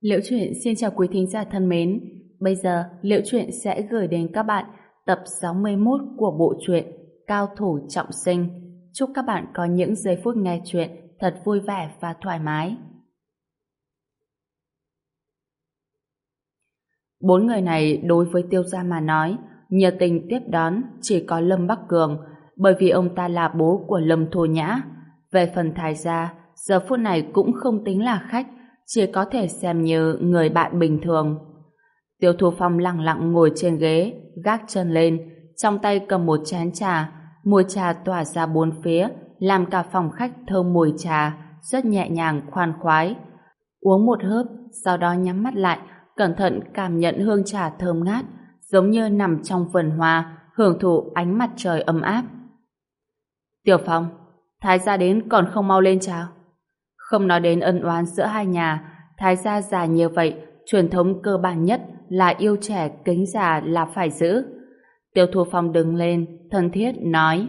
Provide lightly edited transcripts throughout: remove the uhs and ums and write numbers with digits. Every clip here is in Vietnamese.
Liễu Chuyện xin chào quý thính giả thân mến. Bây giờ, Liễu Chuyện sẽ gửi đến các bạn tập 61 của bộ truyện Cao Thủ Trọng Sinh. Chúc các bạn có những giây phút nghe chuyện thật vui vẻ và thoải mái. Bốn người này đối với Tiêu gia mà nói, nhiệt tình tiếp đón chỉ có Lâm Bắc Cường, bởi vì ông ta là bố của Lâm Thu Nhã. Về phần Thái gia, giờ phút này cũng không tính là khách, chỉ có thể xem như người bạn bình thường. Tiêu Thu Phong lặng lặng ngồi trên ghế, gác chân lên, trong tay cầm một chén trà, mùi trà tỏa ra bốn phía, làm cả phòng khách thơm mùi trà, rất nhẹ nhàng khoan khoái. Uống một hớp, sau đó nhắm mắt lại, cẩn thận cảm nhận hương trà thơm ngát, giống như nằm trong vườn hoa, hưởng thụ ánh mặt trời ấm áp. Tiểu Phong, Thái gia đến còn không mau lên chào. Không nói đến ân oán giữa hai nhà, Thái gia già như vậy, truyền thống cơ bản nhất là yêu trẻ kính già là phải giữ. Tiêu Thu Phong đứng lên, thân thiết nói: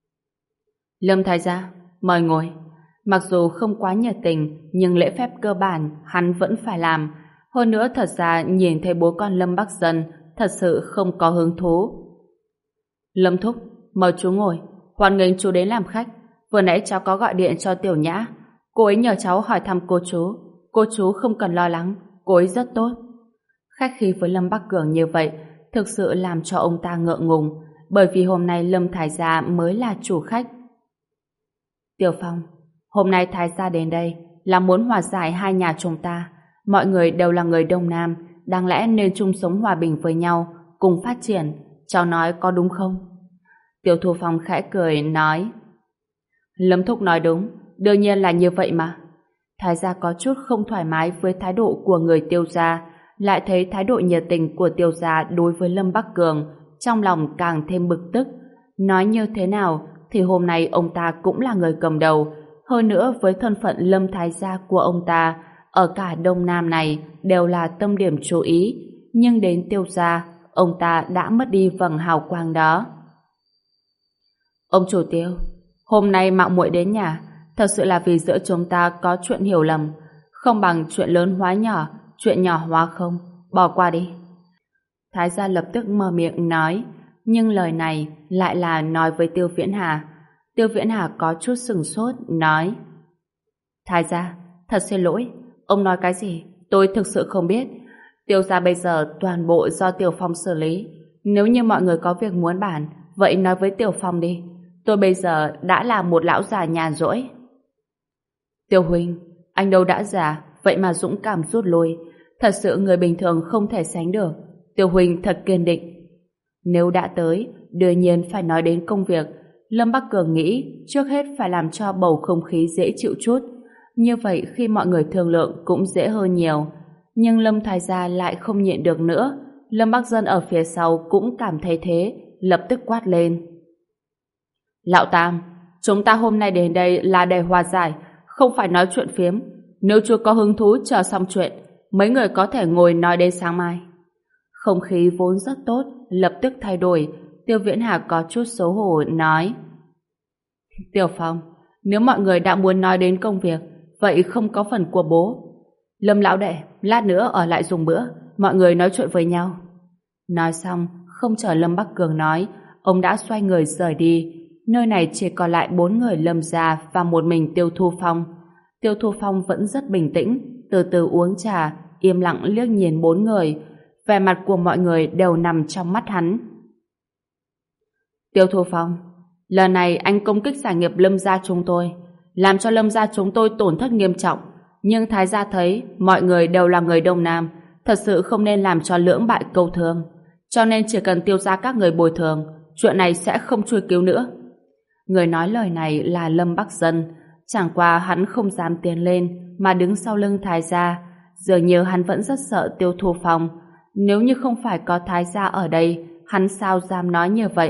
Lâm Thái gia, mời ngồi. Mặc dù không quá nhiệt tình, nhưng lễ phép cơ bản hắn vẫn phải làm. Hơn nữa thật ra nhìn thấy bố con Lâm Bắc Dân thật sự không có hứng thú. Lâm thúc, mời chú ngồi. Hoan nghênh chú đến làm khách. Vừa nãy cháu có gọi điện cho Tiểu Nhã. Cô ấy nhờ cháu hỏi thăm cô chú. Cô chú không cần lo lắng, cô ấy rất tốt. Khách khí với Lâm Bắc Cường như vậy thực sự làm cho ông ta ngượng ngùng, bởi vì hôm nay Lâm Thái gia mới là chủ khách. Tiểu Phong, hôm nay Thái gia đến đây là muốn hòa giải hai nhà chúng ta. Mọi người đều là người Đông Nam, đáng lẽ nên chung sống hòa bình với nhau, cùng phát triển. Cháu nói có đúng không? Tiêu Thu Phong khẽ cười nói: Lâm thúc nói đúng, đương nhiên là như vậy mà. Thái gia có chút không thoải mái với thái độ của người Tiêu gia, lại thấy thái độ nhiệt tình của Tiêu gia đối với Lâm Bắc Cường, trong lòng càng thêm bực tức. Nói như thế nào thì hôm nay ông ta cũng là người cầm đầu, hơn nữa với thân phận Lâm Thái gia của ông ta, ở cả Đông Nam này đều là tâm điểm chú ý, nhưng đến Tiêu gia, ông ta đã mất đi vầng hào quang đó. Ông chủ Tiêu, hôm nay mạo muội đến nhà, thật sự là vì giữa chúng ta có chuyện hiểu lầm, không bằng chuyện lớn hóa nhỏ, chuyện nhỏ hóa không, bỏ qua đi. Thái gia lập tức mở miệng nói, nhưng lời này lại là nói với Tiêu Viễn Hà. Tiêu Viễn Hà có chút sừng sốt, nói: Thái gia, thật xin lỗi, ông nói cái gì? Tôi thực sự không biết. Tiêu gia bây giờ toàn bộ do Tiểu Phong xử lý. Nếu như mọi người có việc muốn bàn, vậy nói với Tiểu Phong đi. Tôi bây giờ đã là một lão già nhàn rỗi. Tiêu huynh, anh đâu đã già, vậy mà dũng cảm rút lui. Thật sự người bình thường không thể sánh được. Tiêu huynh thật kiên định. Nếu đã tới, đương nhiên phải nói đến công việc. Lâm Bắc Cường nghĩ trước hết phải làm cho bầu không khí dễ chịu chút. Như vậy khi mọi người thương lượng cũng dễ hơn nhiều. Nhưng Lâm Thái gia lại không nhịn được nữa. Lâm Bắc Dân ở phía sau cũng cảm thấy thế, lập tức quát lên: Lão Tam, chúng ta hôm nay đến đây là để hòa giải, không phải nói chuyện phiếm. Nếu chưa có hứng thú chờ xong chuyện, mấy người có thể ngồi nói đến sáng mai. Không khí vốn rất tốt, lập tức thay đổi. Tiêu Viễn Hà có chút xấu hổ nói: Tiểu Phong, nếu mọi người đã muốn nói đến công việc, vậy không có phần của bố. Lâm lão đệ, lát nữa ở lại dùng bữa, mọi người nói chuyện với nhau. Nói xong, không chờ Lâm Bắc Cường nói, ông đã xoay người rời đi. Nơi này chỉ còn lại 4 người Lâm gia và một mình Tiêu Thu Phong. Tiêu Thu Phong vẫn rất bình tĩnh, từ từ uống trà, im lặng liếc nhìn 4 người. Vẻ mặt của mọi người đều nằm trong mắt hắn. Tiêu Thu Phong, lần này anh công kích sản nghiệp Lâm gia chúng tôi, làm cho Lâm gia chúng tôi tổn thất nghiêm trọng. Nhưng Thái gia thấy mọi người đều là người Đông Nam, thật sự không nên làm cho lưỡng bại câu thương. Cho nên chỉ cần Tiêu gia các người bồi thường, chuyện này sẽ không truy cứu nữa. Người nói lời này là Lâm Bắc Dân. Chẳng qua hắn không dám tiến lên mà đứng sau lưng Thái gia. Dường như hắn vẫn rất sợ Tiêu Thu Phong. Nếu như không phải có Thái gia ở đây, hắn sao dám nói như vậy?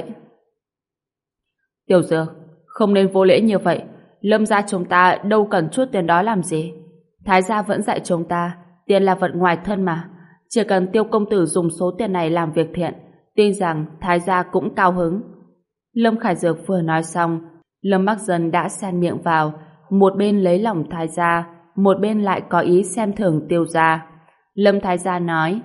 Tiểu Dược, không nên vô lễ như vậy. Lâm gia chúng ta đâu cần chút tiền đó làm gì. Thái gia vẫn dạy chúng ta, tiền là vật ngoài thân mà. Chỉ cần Tiêu công tử dùng số tiền này làm việc thiện, tin rằng Thái gia cũng cao hứng. Lâm Khải Dược vừa nói xong, Lâm Bắc Dân đã xen miệng vào, một bên lấy lòng Thái gia, một bên lại có ý xem thường Tiêu gia. Lâm Thái Gia nói: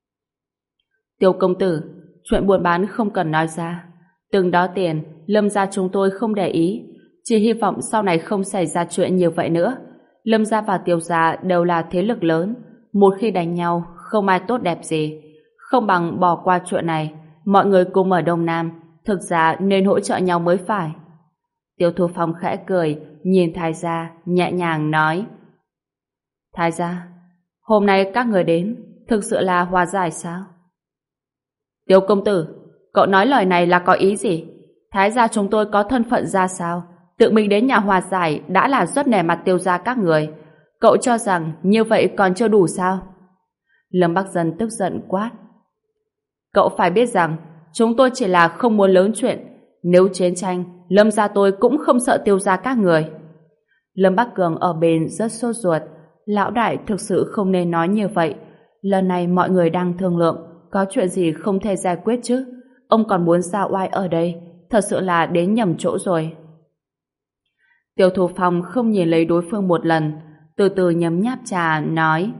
Tiêu công tử, chuyện buôn bán không cần nói ra. Từng đó tiền, Lâm gia chúng tôi không để ý. Chỉ hy vọng sau này không xảy ra chuyện như vậy nữa. Lâm gia và Tiêu gia đều là thế lực lớn. Một khi đánh nhau, không ai tốt đẹp gì. Không bằng bỏ qua chuyện này. Mọi người cùng ở Đông Nam, thực ra nên hỗ trợ nhau mới phải. Tiêu Thu Phong khẽ cười, nhìn Thái gia, nhẹ nhàng nói: Thái gia, hôm nay các người đến, thực sự là hòa giải sao? Tiêu công tử, cậu nói lời này là có ý gì? Thái gia chúng tôi có thân phận ra sao? Tự mình đến nhà hòa giải đã là rất nể mặt Tiêu gia các người. Cậu cho rằng như vậy còn chưa đủ sao? Lâm Bắc Dân tức giận quát: Cậu phải biết rằng chúng tôi chỉ là không muốn lớn chuyện. Nếu chiến tranh, Lâm gia tôi cũng không sợ Tiêu gia các người. Lâm Bắc Cường ở bên rất sốt ruột. Lão đại thực sự không nên nói như vậy. Lần này mọi người đang thương lượng, có chuyện gì không thể giải quyết chứ? Ông còn muốn ra oai ở đây, thật sự là đến nhầm chỗ rồi. Tiêu Thu Phong không nhìn lấy đối phương một lần, từ từ nhấm nháp trà, nói: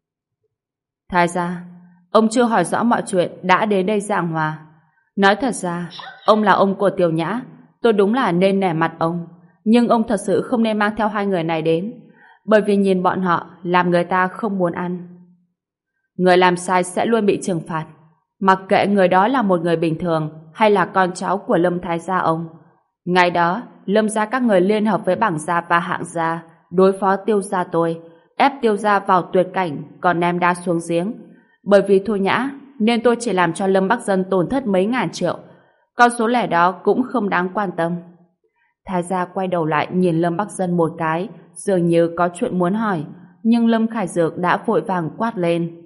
Thái gia, ông chưa hỏi rõ mọi chuyện đã đến đây giảng hòa. Nói thật ra, ông là ông của Tiêu Nhã, tôi đúng là nên nể mặt ông, nhưng ông thật sự không nên mang theo hai người này đến, bởi vì nhìn bọn họ làm người ta không muốn ăn. Người làm sai sẽ luôn bị trừng phạt, mặc kệ người đó là một người bình thường hay là con cháu của Lâm Thái gia ông. Ngày đó, Lâm gia các người liên hợp với Bảng gia và Hạng gia đối phó Tiêu gia tôi, ép Tiêu gia vào tuyệt cảnh, còn ném đá xuống giếng. Bởi vì Thu Nhã nên tôi chỉ làm cho Lâm Bắc Dân tổn thất mấy ngàn triệu. Con số lẻ đó cũng không đáng quan tâm. Thái gia quay đầu lại nhìn Lâm Bắc Dân một cái, dường như có chuyện muốn hỏi, nhưng Lâm Khải Dược đã vội vàng quát lên: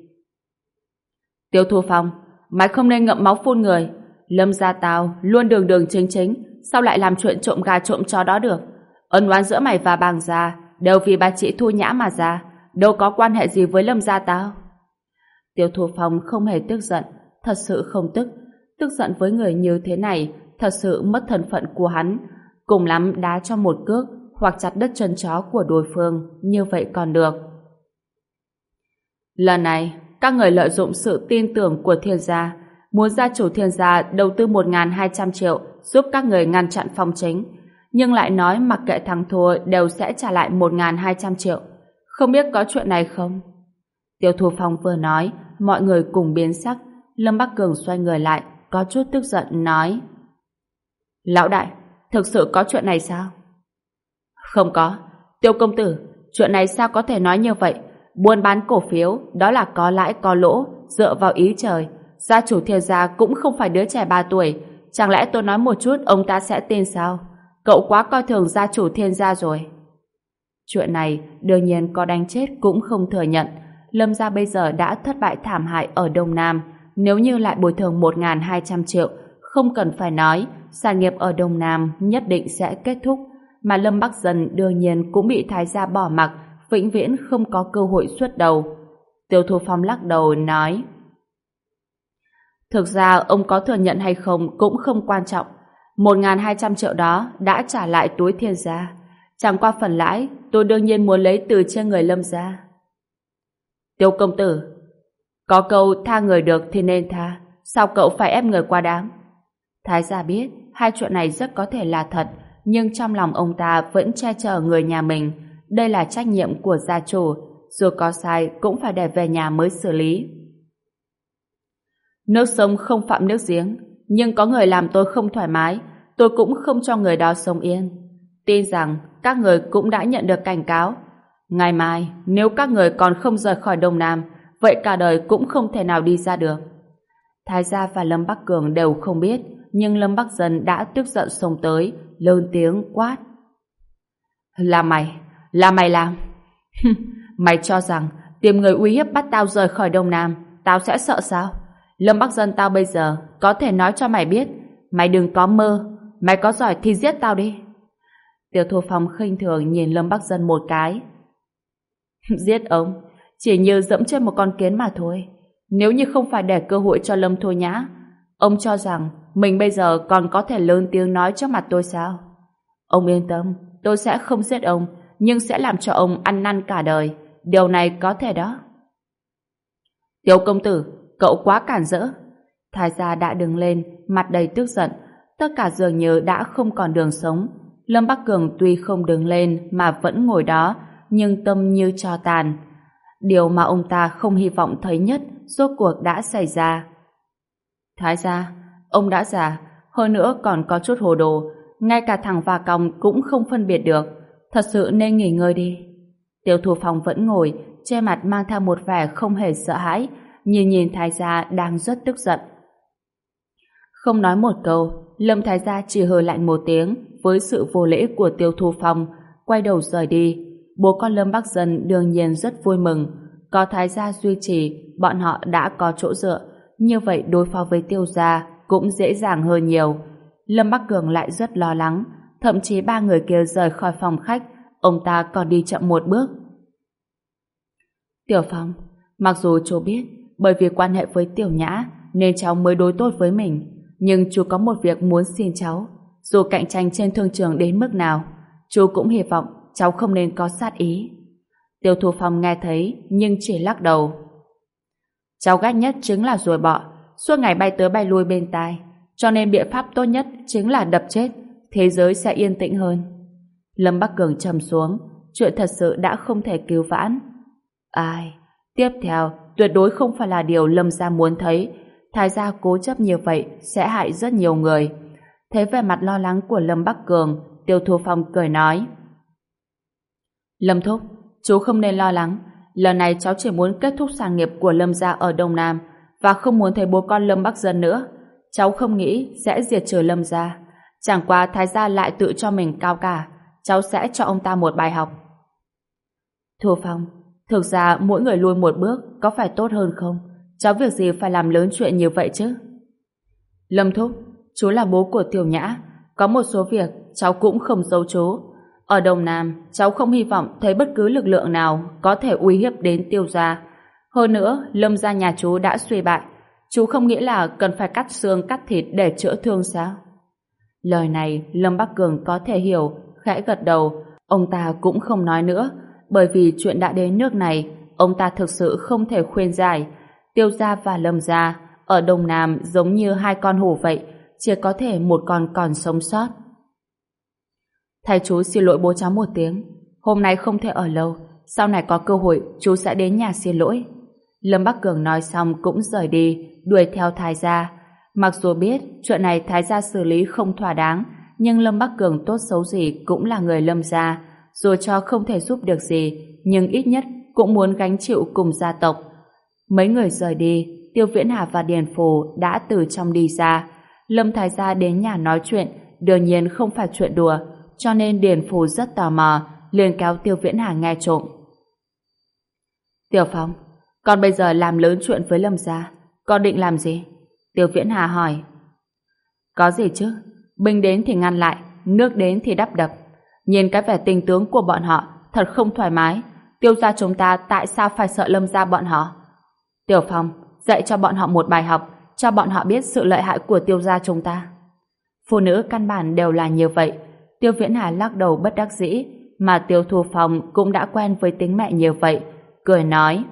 Tiêu Thu Phong, mày không nên ngậm máu phun người. Lâm gia tao luôn đường đường chính chính, sao lại làm chuyện trộm gà trộm chó đó được? Ân oán giữa mày và Bàng gia đều vì bà chị Thu Nhã mà ra, đâu có quan hệ gì với Lâm gia tao. Tiêu Thu Phong không hề tức giận, thật sự không tức. Tức giận với người như thế này thật sự mất thân phận của hắn, cùng lắm đá cho một cước hoặc chặt đứt chân chó của đối phương, như vậy còn được. Lần này các người lợi dụng sự tin tưởng của Thiên gia, muốn gia chủ Thiên gia đầu tư 1.200 triệu giúp các người ngăn chặn Phong Chính, nhưng lại nói mặc kệ thắng thua đều sẽ trả lại 1.200 triệu. Không biết có chuyện này không? Tiêu Thu Phong vừa nói, mọi người cùng biến sắc. Lâm Bắc Cường xoay người lại, có chút tức giận nói: Lão đại, thực sự có chuyện này sao? Không có. Tiêu công tử, chuyện này sao có thể nói như vậy? Buôn bán cổ phiếu, đó là có lãi có lỗ, dựa vào ý trời. Gia chủ Thiên gia cũng không phải đứa trẻ 3 tuổi. Chẳng lẽ tôi nói một chút ông ta sẽ tin sao? Cậu quá coi thường gia chủ Thiên gia rồi. Chuyện này đương nhiên có đánh chết cũng không thừa nhận. Lâm gia bây giờ đã thất bại thảm hại ở Đông Nam. Nếu như lại bồi thường 1.200 triệu, không cần phải nói, sản nghiệp ở Đông Nam nhất định sẽ kết thúc. Mà Lâm Bắc Dân đương nhiên cũng bị Thái gia bỏ mặc, vĩnh viễn không có cơ hội xuất đầu. Tiêu Thu Phong lắc đầu nói: Thực ra ông có thừa nhận hay không cũng không quan trọng. 1.200 triệu đó đã trả lại túi Thiên gia. Chẳng qua phần lãi, tôi đương nhiên muốn lấy từ trên người Lâm gia. Tiêu công tử, có câu tha người được thì nên tha, sao cậu phải ép người quá đáng? Thái gia biết hai chuyện này rất có thể là thật, nhưng trong lòng ông ta vẫn che chở người nhà mình. Đây là trách nhiệm của gia chủ, dù có sai cũng phải để về nhà mới xử lý. Nước sông không phạm nước giếng, nhưng có người làm tôi không thoải mái, tôi cũng không cho người đó sống yên. Tin rằng các người cũng đã nhận được cảnh cáo. Ngày mai, nếu các người còn không rời khỏi Đông Nam, vậy cả đời cũng không thể nào đi ra được. Thái gia và Lâm Bắc Cường đều không biết, nhưng Lâm Bắc Dân đã tức giận xông tới, lớn tiếng quát: Là mày làm. Mày cho rằng tìm người uy hiếp bắt tao rời khỏi Đông Nam, tao sẽ sợ sao? Lâm Bắc Dân tao bây giờ có thể nói cho mày biết, mày đừng có mơ, mày có giỏi thì giết tao đi. Tiêu Thu Phong khinh thường nhìn Lâm Bắc Dân một cái. Giết ông chỉ như dẫm trên một con kiến mà thôi. Nếu như không phải để cơ hội cho Lâm Thu Nhã, ông cho rằng mình bây giờ còn có thể lớn tiếng nói trước mặt tôi sao? Ông yên tâm, tôi sẽ không giết ông, nhưng sẽ làm cho ông ăn năn cả đời. Điều này có thể đó. Tiêu công tử, cậu quá cản rỡ. Thái gia đã đứng lên, mặt đầy tức giận. Tất cả dường như đã không còn đường sống. Lâm Bắc Cường tuy không đứng lên mà vẫn ngồi đó, nhưng tâm như tro tàn. Điều mà ông ta không hy vọng thấy nhất rốt cuộc đã xảy ra. Thái gia, ông đã già, hơn nữa còn có chút hồ đồ, ngay cả thằng và còng cũng không phân biệt được. Thật sự nên nghỉ ngơi đi. Tiêu Thu Phong vẫn ngồi, che mặt mang theo một vẻ không hề sợ hãi, nhìn Thái gia đang rất tức giận. Không nói một câu, Lâm Thái gia chỉ hừ lạnh một tiếng với sự vô lễ của Tiêu Thu Phong, quay đầu rời đi. Bố con Lâm Bắc Dân đương nhiên rất vui mừng, có Thái gia duy trì, bọn họ đã có chỗ dựa, như vậy đối phó với Tiêu gia cũng dễ dàng hơn nhiều. Lâm Bắc Cường lại rất lo lắng, thậm chí ba người kia rời khỏi phòng khách, ông ta còn đi chậm một bước. Tiểu Phong, mặc dù chú biết bởi vì quan hệ với Tiểu Nhã nên cháu mới đối tốt với mình, nhưng chú có một việc muốn xin cháu. Dù cạnh tranh trên thương trường đến mức nào, chú cũng hy vọng cháu không nên có sát ý. Tiêu Thu Phong nghe thấy nhưng chỉ lắc đầu. Cháu ghét nhất chính là ruồi bọ, suốt ngày bay tới bay lui bên tai, cho nên biện pháp tốt nhất chính là đập chết, thế giới sẽ yên tĩnh hơn. Lâm Bắc Cường trầm xuống, chuyện thật sự đã không thể cứu vãn. Ai? Tiếp theo, tuyệt đối không phải là điều Lâm gia muốn thấy. Thái gia cố chấp như vậy sẽ hại rất nhiều người. Thấy vẻ mặt lo lắng của Lâm Bắc Cường, Tiêu Thu Phong cười nói. Lâm thúc, chú không nên lo lắng. Lần này cháu chỉ muốn kết thúc sản nghiệp của Lâm gia ở Đông Nam và không muốn thấy bố con Lâm Bắc Dân nữa. Cháu không nghĩ sẽ diệt trừ Lâm gia. Chẳng qua Thái gia lại tự cho mình cao cả. Cháu sẽ cho ông ta một bài học. Thu Phong, thực ra mỗi người lui một bước có phải tốt hơn không? Cháu việc gì phải làm lớn chuyện như vậy chứ? Lâm thúc, chú là bố của Tiểu Nhã, có một số việc cháu cũng không giấu chú. Ở Đông Nam, cháu không hy vọng thấy bất cứ lực lượng nào có thể uy hiếp đến Tiêu gia. Hơn nữa, Lâm gia nhà chú đã suy bại, chú không nghĩ là cần phải cắt xương cắt thịt để chữa thương sao? Lời này Lâm Bắc Cường có thể hiểu, khẽ gật đầu. Ông ta cũng không nói nữa, bởi vì chuyện đã đến nước này, ông ta thực sự không thể khuyên giải. Tiêu gia và Lâm gia ở Đông Nam giống như hai con hổ vậy, chỉ có thể một con còn sống sót. Thầy chú xin lỗi bố cháu một tiếng, hôm nay không thể ở lâu, sau này có cơ hội chú sẽ đến nhà xin lỗi. Lâm Bắc Cường nói xong cũng rời đi, đuổi theo Thái gia. Mặc dù biết chuyện này Thái gia xử lý không thỏa đáng, nhưng Lâm Bắc Cường tốt xấu gì cũng là người Lâm gia, dù cho không thể giúp được gì, nhưng ít nhất cũng muốn gánh chịu cùng gia tộc. Mấy người rời đi, Tiêu Viễn Hà và Điền Phù đã từ trong đi ra. Lâm Thái gia đến nhà nói chuyện, đương nhiên không phải chuyện đùa, cho nên Điền Phù rất tò mò, liền kéo Tiêu Viễn Hà nghe trộm. Tiểu Phong, con bây giờ làm lớn chuyện với Lâm gia, con định làm gì? Tiêu Viễn Hà hỏi. Có gì chứ, binh đến thì ngăn lại, nước đến thì đắp đập. Nhìn cái vẻ tình tướng của bọn họ thật không thoải mái. Tiêu gia chúng ta tại sao phải sợ Lâm gia bọn họ? Tiểu Phong, dạy cho bọn họ một bài học, cho bọn họ biết sự lợi hại của Tiêu gia chúng ta. Phụ nữ căn bản đều là như vậy. Tiêu Viễn Hà lắc đầu bất đắc dĩ, mà Tiêu Thu Phong cũng đã quen với tính mẹ như vậy, cười nói.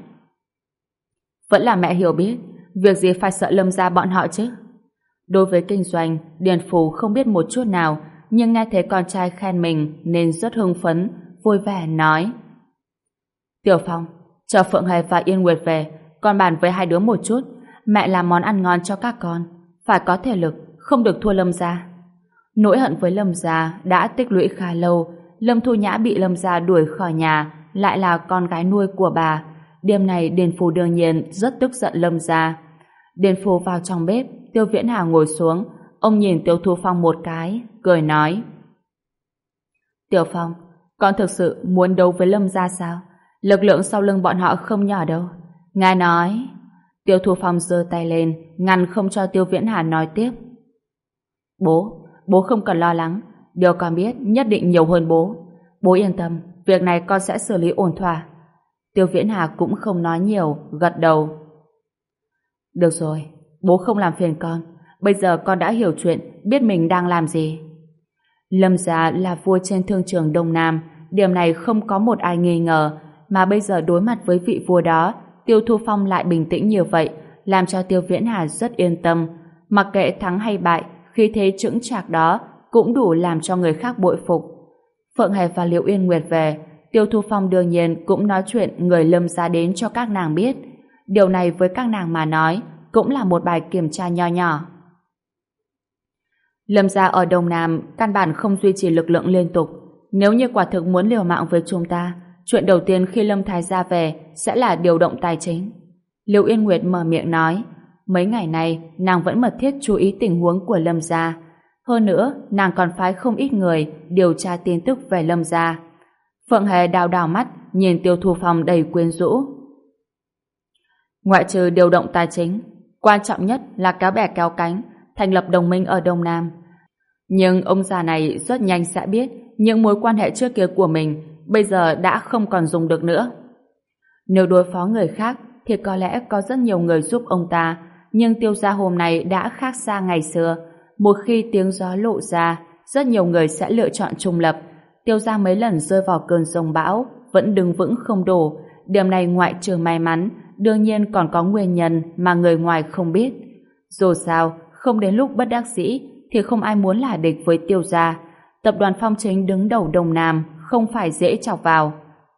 Vẫn là mẹ hiểu biết, việc gì phải sợ Lâm gia bọn họ chứ? Đối với kinh doanh, Điền Phù không biết một chút nào, nhưng nghe thấy con trai khen mình nên rất hưng phấn, vui vẻ nói. Tiểu Phong, chờ Phượng Hề và Yên Nguyệt về, con bàn với hai đứa một chút, mẹ làm món ăn ngon cho các con, phải có thể lực, không được thua Lâm gia. Nỗi hận với Lâm gia đã tích lũy khá lâu. Lâm Thu Nhã bị Lâm gia đuổi khỏi nhà, lại là con gái nuôi của bà. Đêm này Điền Phù đương nhiên rất tức giận Lâm gia. Điền Phù vào trong bếp, Tiêu Viễn Hà ngồi xuống, ông nhìn Tiêu Thu Phong một cái, cười nói. Tiểu Phong, con thực sự muốn đấu với Lâm gia sao? Lực lượng sau lưng bọn họ không nhỏ đâu. Ngài nói. Tiêu Thu Phong giơ tay lên, ngăn không cho Tiêu Viễn Hà nói tiếp. Bố không cần lo lắng, điều con biết nhất định nhiều hơn bố. Bố yên tâm, việc này con sẽ xử lý ổn thỏa. Tiêu Viễn Hà cũng không nói nhiều, gật đầu. Được rồi, bố không làm phiền con. Bây giờ con đã hiểu chuyện, biết mình đang làm gì. Lâm gia là vua trên thương trường Đông Nam, điểm này không có một ai nghi ngờ, mà bây giờ đối mặt với vị vua đó, Tiêu Thu Phong lại bình tĩnh như vậy, làm cho Tiêu Viễn Hà rất yên tâm. Mặc kệ thắng hay bại, khí thế chững chạc đó cũng đủ làm cho người khác bội phục. Phượng Hề và Liễu Yên Nguyệt về, Tiêu Thu Phong đương nhiên cũng nói chuyện người Lâm gia đến cho các nàng biết. Điều này với các nàng mà nói cũng là một bài kiểm tra nho nhỏ. Lâm gia ở Đông Nam căn bản không duy trì lực lượng liên tục. Nếu như quả thực muốn liều mạng với chúng ta, chuyện đầu tiên khi Lâm Thái gia về sẽ là điều động tài chính. Liễu Yên Nguyệt mở miệng nói, mấy ngày nay nàng vẫn mật thiết chú ý tình huống của Lâm gia. Hơn nữa, nàng còn phái không ít người điều tra tin tức về Lâm gia. Phượng Hề đào đào mắt, nhìn Tiêu Thu Phong đầy quyến rũ. Ngoại trừ điều động tài chính, quan trọng nhất là kéo bè kéo cánh, thành lập đồng minh ở Đông Nam. Nhưng ông già này rất nhanh sẽ biết những mối quan hệ trước kia của mình bây giờ đã không còn dùng được nữa. Nếu đối phó người khác thì có lẽ có rất nhiều người giúp ông ta, nhưng Tiêu gia hôm nay đã khác xa ngày xưa. Một khi tiếng gió lộ ra, rất nhiều người sẽ lựa chọn trung lập. Tiêu gia mấy lần rơi vào cơn giông bão vẫn đứng vững không đổ. Điểm này ngoại trừ may mắn, đương nhiên còn có nguyên nhân mà người ngoài không biết. Dù sao, không đến lúc bất đắc dĩ thì không ai muốn là địch với Tiêu gia. Tập đoàn Phong Chính đứng đầu Đông Nam không phải dễ chọc vào.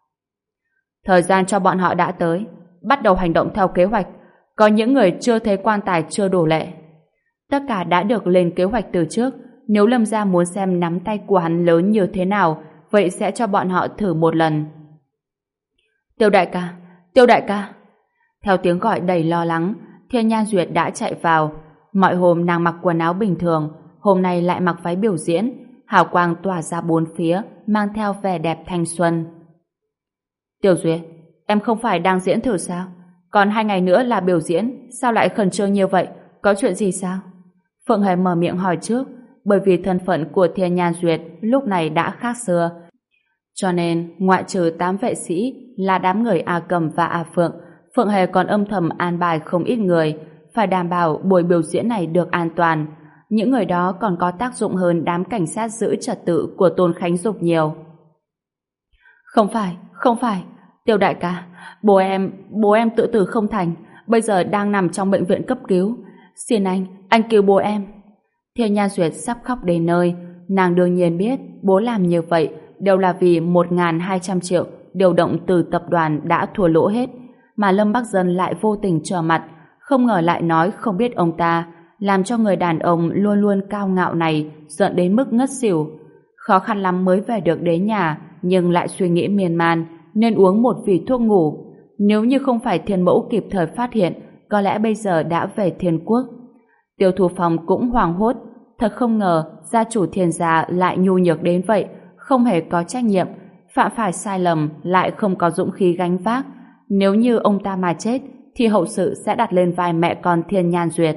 Thời gian cho bọn họ đã tới, bắt đầu hành động theo kế hoạch. Có những người chưa thấy quan tài chưa đổ lệ. Tất cả đã được lên kế hoạch từ trước. Nếu Lâm gia muốn xem nắm tay của hắn lớn như thế nào, vậy sẽ cho bọn họ thử một lần. Tiêu đại ca, Tiêu đại ca. Theo tiếng gọi đầy lo lắng, Thiên Nhan Duyệt đã chạy vào. Mọi hôm nàng mặc quần áo bình thường, hôm nay lại mặc váy biểu diễn, hào quang tỏa ra bốn phía, mang theo vẻ đẹp thanh xuân. Tiểu Duyệt, em không phải đang diễn thử sao? Còn 2 ngày nữa là biểu diễn, sao lại khẩn trương như vậy? Có chuyện gì sao? Phượng Hề mở miệng hỏi trước, bởi vì thân phận của Thiên Nhan Duyệt lúc này đã khác xưa. Cho nên, ngoại trừ 8 vệ sĩ là đám người A Cầm và A Phượng, Phượng Hề còn âm thầm an bài không ít người, phải đảm bảo buổi biểu diễn này được an toàn. Những người đó còn có tác dụng hơn đám cảnh sát giữ trật tự của Tôn Khánh Dục nhiều. Không phải, Tiêu đại ca, bố em tự tử không thành, bây giờ đang nằm trong bệnh viện cấp cứu. Xin anh cứu bố em. Thiên Nhan Duyệt sắp khóc đến nơi, nàng đương nhiên biết bố làm như vậy đều là vì 1.200 triệu điều động từ tập đoàn đã thua lỗ hết, mà Lâm Bắc Dân lại vô tình trở mặt, không ngờ lại nói không biết ông ta, làm cho người đàn ông luôn luôn cao ngạo này giận đến mức ngất xỉu. Khó khăn lắm mới về được đến nhà, nhưng lại suy nghĩ miên man nên uống một vỉ thuốc ngủ. Nếu như không phải Thiên Mẫu kịp thời phát hiện, có lẽ bây giờ đã về Thiên Quốc. Tiêu Thu Phong cũng hoảng hốt, thật không ngờ gia chủ Thiên gia lại nhu nhược đến vậy, không hề có trách nhiệm, phạm phải sai lầm lại không có dũng khí gánh vác. Nếu như ông ta mà chết thì hậu sự sẽ đặt lên vai mẹ con Thiên Nhan Duyệt.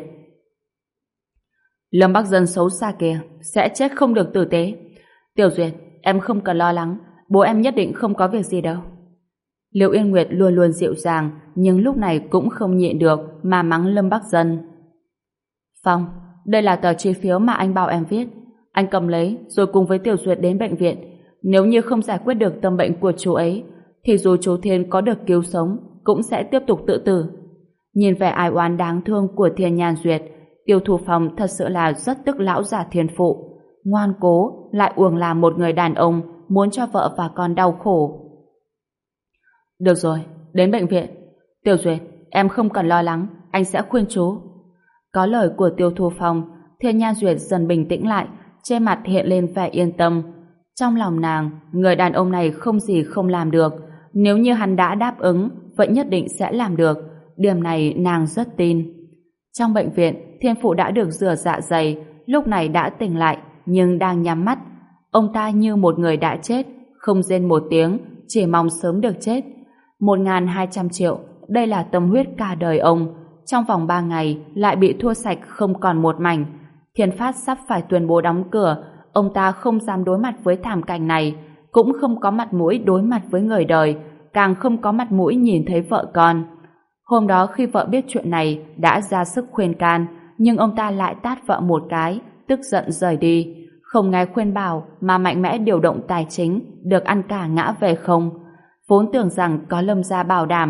Lâm Bắc Dân xấu xa kìa, sẽ chết không được tử tế. Tiểu Duyệt, em không cần lo lắng, bố em nhất định không có việc gì đâu. Liễu Yên Nguyệt luôn luôn dịu dàng, nhưng lúc này cũng không nhịn được mà mắng Lâm Bắc Dân. Phong, đây là tờ chi phiếu mà anh bảo em viết. Anh cầm lấy rồi cùng với Tiểu Duyệt đến bệnh viện. Nếu như không giải quyết được tâm bệnh của chú ấy, thì dù chú Thiên có được cứu sống, cũng sẽ tiếp tục tự tử. Nhìn vẻ ai oán đáng thương của Thiên Nhan Duyệt, Tiêu Thu Phong thật sự là rất tức lão già thiên phụ. Ngoan cố, lại uổng là một người đàn ông, muốn cho vợ và con đau khổ. Được rồi, đến bệnh viện. Tiểu Duyệt, em không cần lo lắng, anh sẽ khuyên chú. Có lời của Tiêu Thu Phong, Thiên Nhan Duyệt dần bình tĩnh lại, trên mặt hiện lên vẻ yên tâm. Trong lòng nàng, người đàn ông này không gì không làm được. Nếu như hắn đã đáp ứng, vậy nhất định sẽ làm được. Điểm này nàng rất tin. Trong bệnh viện, Thiên Phụ đã được rửa dạ dày, lúc này đã tỉnh lại, nhưng đang nhắm mắt. Ông ta như một người đã chết, không rên một tiếng, chỉ mong sớm được chết. 1.200 triệu, đây là tâm huyết cả đời ông. Trong vòng 3 ngày lại bị thua sạch không còn một mảnh. Thiên Phát sắp phải tuyên bố đóng cửa, ông ta không dám đối mặt với thảm cảnh này, cũng không có mặt mũi đối mặt với người đời, càng không có mặt mũi nhìn thấy vợ con. Hôm đó khi vợ biết chuyện này đã ra sức khuyên can, nhưng ông ta lại tát vợ một cái, tức giận rời đi, không nghe khuyên bảo mà mạnh mẽ điều động tài chính, được ăn cả ngã về không. Vốn tưởng rằng có Lâm gia bảo đảm,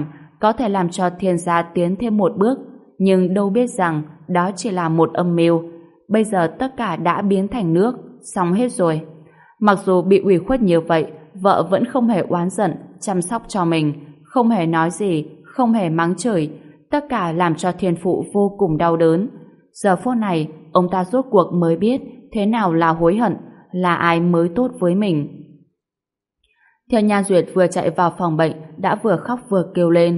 có thể làm cho Thiên gia tiến thêm một bước, nhưng đâu biết rằng đó chỉ là một âm mưu. Bây giờ tất cả đã biến thành nước, xong hết rồi. Mặc dù bị ủy khuất như vậy, vợ vẫn không hề oán giận, chăm sóc cho mình, không hề nói gì, không hề mắng chửi, tất cả làm cho Thiên Phụ vô cùng đau đớn. Giờ phút này, ông ta rốt cuộc mới biết thế nào là hối hận, là ai mới tốt với mình. Thiên Nhan Duyệt vừa chạy vào phòng bệnh, đã vừa khóc vừa kêu lên.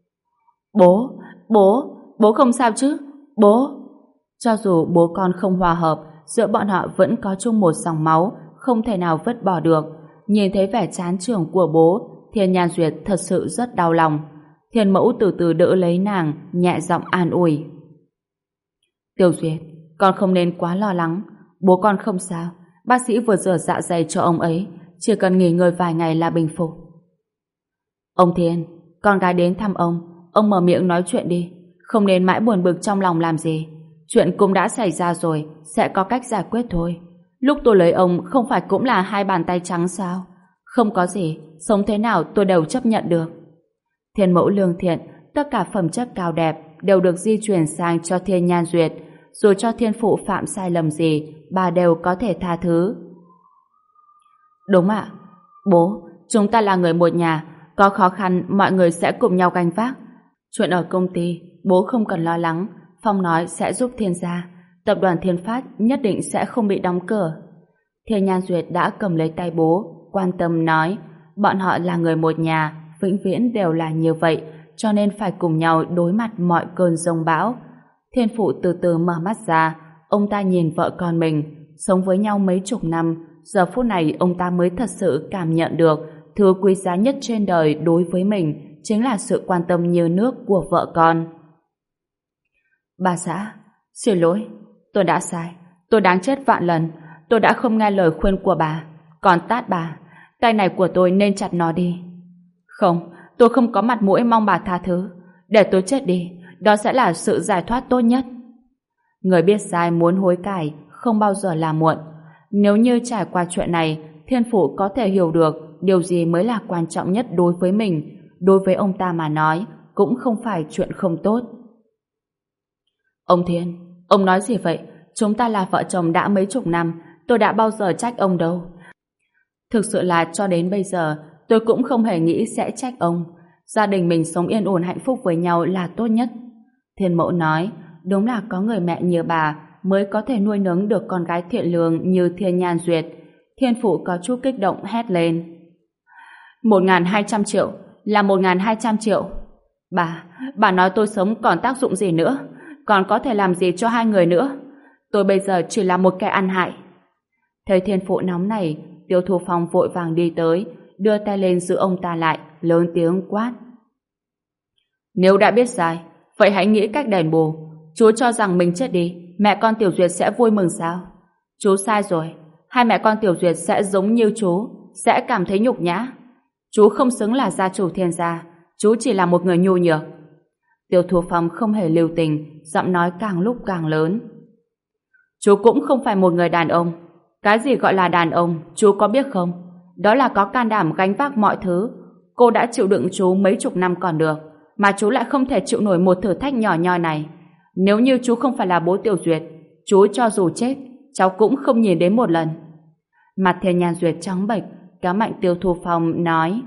Bố, bố, bố không sao chứ? Bố! Cho dù bố con không hòa hợp, giữa bọn họ vẫn có chung một dòng máu, không thể nào vứt bỏ được. Nhìn thấy vẻ chán chường của bố, Thiên Nhan Duyệt thật sự rất đau lòng. Thiên Mẫu từ từ đỡ lấy nàng, nhẹ giọng an ủi. Tiểu Duyệt, con không nên quá lo lắng. Bố con không sao. Bác sĩ vừa rửa dạ dày cho ông ấy, chỉ cần nghỉ ngơi vài ngày là bình phục. Ông Thiên, con gái đến thăm ông mở miệng nói chuyện đi. Không nên mãi buồn bực trong lòng làm gì. Chuyện cũng đã xảy ra rồi, sẽ có cách giải quyết thôi. Lúc tôi lấy ông không phải cũng là hai bàn tay trắng sao? Không có gì, sống thế nào tôi đều chấp nhận được. Thiên Mẫu lương thiện, tất cả phẩm chất cao đẹp đều được di chuyển sang cho Thiên Nhan Duyệt. Dù cho Thiên Phụ phạm sai lầm gì, bà đều có thể tha thứ. Đúng ạ. Bố, chúng ta là người một nhà, có khó khăn mọi người sẽ cùng nhau gánh vác. Chuyện ở công ty, bố không cần lo lắng, Phong nói sẽ giúp Thiên gia. Tập đoàn Thiên Phát nhất định sẽ không bị đóng cửa. Thiên Nhan Duyệt đã cầm lấy tay bố, quan tâm nói, bọn họ là người một nhà, vĩnh viễn đều là như vậy, cho nên phải cùng nhau đối mặt mọi cơn giông bão. Thiên Phụ từ từ mở mắt ra, ông ta nhìn vợ con mình, sống với nhau mấy chục năm, giờ phút này ông ta mới thật sự cảm nhận được thứ quý giá nhất trên đời đối với mình chính là sự quan tâm như nước của vợ con. Bà xã, xin lỗi, tôi đã sai, tôi đáng chết vạn lần, tôi đã không nghe lời khuyên của bà, còn tát bà, tay này của tôi nên chặt nó đi. Không, tôi không có mặt mũi mong bà tha thứ, để tôi chết đi, đó sẽ là sự giải thoát tốt nhất. Người biết sai muốn hối cải, không bao giờ là muộn. Nếu như trải qua chuyện này, Thiên Phụ có thể hiểu được điều gì mới là quan trọng nhất đối với mình, đối với ông ta mà nói, cũng không phải chuyện không tốt. Ông Thiên, ông nói gì vậy? Chúng ta là vợ chồng đã mấy chục năm, tôi đã bao giờ trách ông đâu. Thực sự là cho đến bây giờ, tôi cũng không hề nghĩ sẽ trách ông. Gia đình mình sống yên ổn hạnh phúc với nhau là tốt nhất. Thiên Mẫu nói, đúng là có người mẹ như bà mới có thể nuôi nấng được con gái thiện lương như Thiên Nhan Duyệt. Thiên Phụ có chút kích động hét lên. 1.200 triệu là 1.200 triệu. Bà nói tôi sống còn tác dụng gì nữa? Còn có thể làm gì cho hai người nữa? Tôi bây giờ chỉ là một kẻ ăn hại. Thấy Thiên Phụ nóng này, Tiêu Thu Phong vội vàng đi tới, đưa tay lên giữ ông ta lại, lớn tiếng quát. Nếu đã biết sai, vậy hãy nghĩ cách đền bù. Chú cho rằng mình chết đi, mẹ con Tiểu Duyệt sẽ vui mừng sao? Chú sai rồi, hai mẹ con Tiểu Duyệt sẽ giống như chú, sẽ cảm thấy nhục nhã. Chú không xứng là gia chủ Thiên gia, chú chỉ là một người nhu nhược. Tiêu Thu Phong không hề lưu tình, giọng nói càng lúc càng lớn. Chú cũng không phải một người đàn ông. Cái gì gọi là đàn ông, chú có biết không? Đó là có can đảm gánh vác mọi thứ. Cô đã chịu đựng chú mấy chục năm còn được, mà chú lại không thể chịu nổi một thử thách nhỏ nhoi này. Nếu như chú không phải là bố Tiểu Duyệt, chú cho dù chết, cháu cũng không nhìn đến một lần. Mặt Thiên Nhan Duyệt trắng bệch, kéo mạnh Tiêu Thu Phong nói.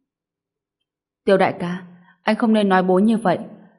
Tiêu đại ca, anh không nên nói bố như vậy.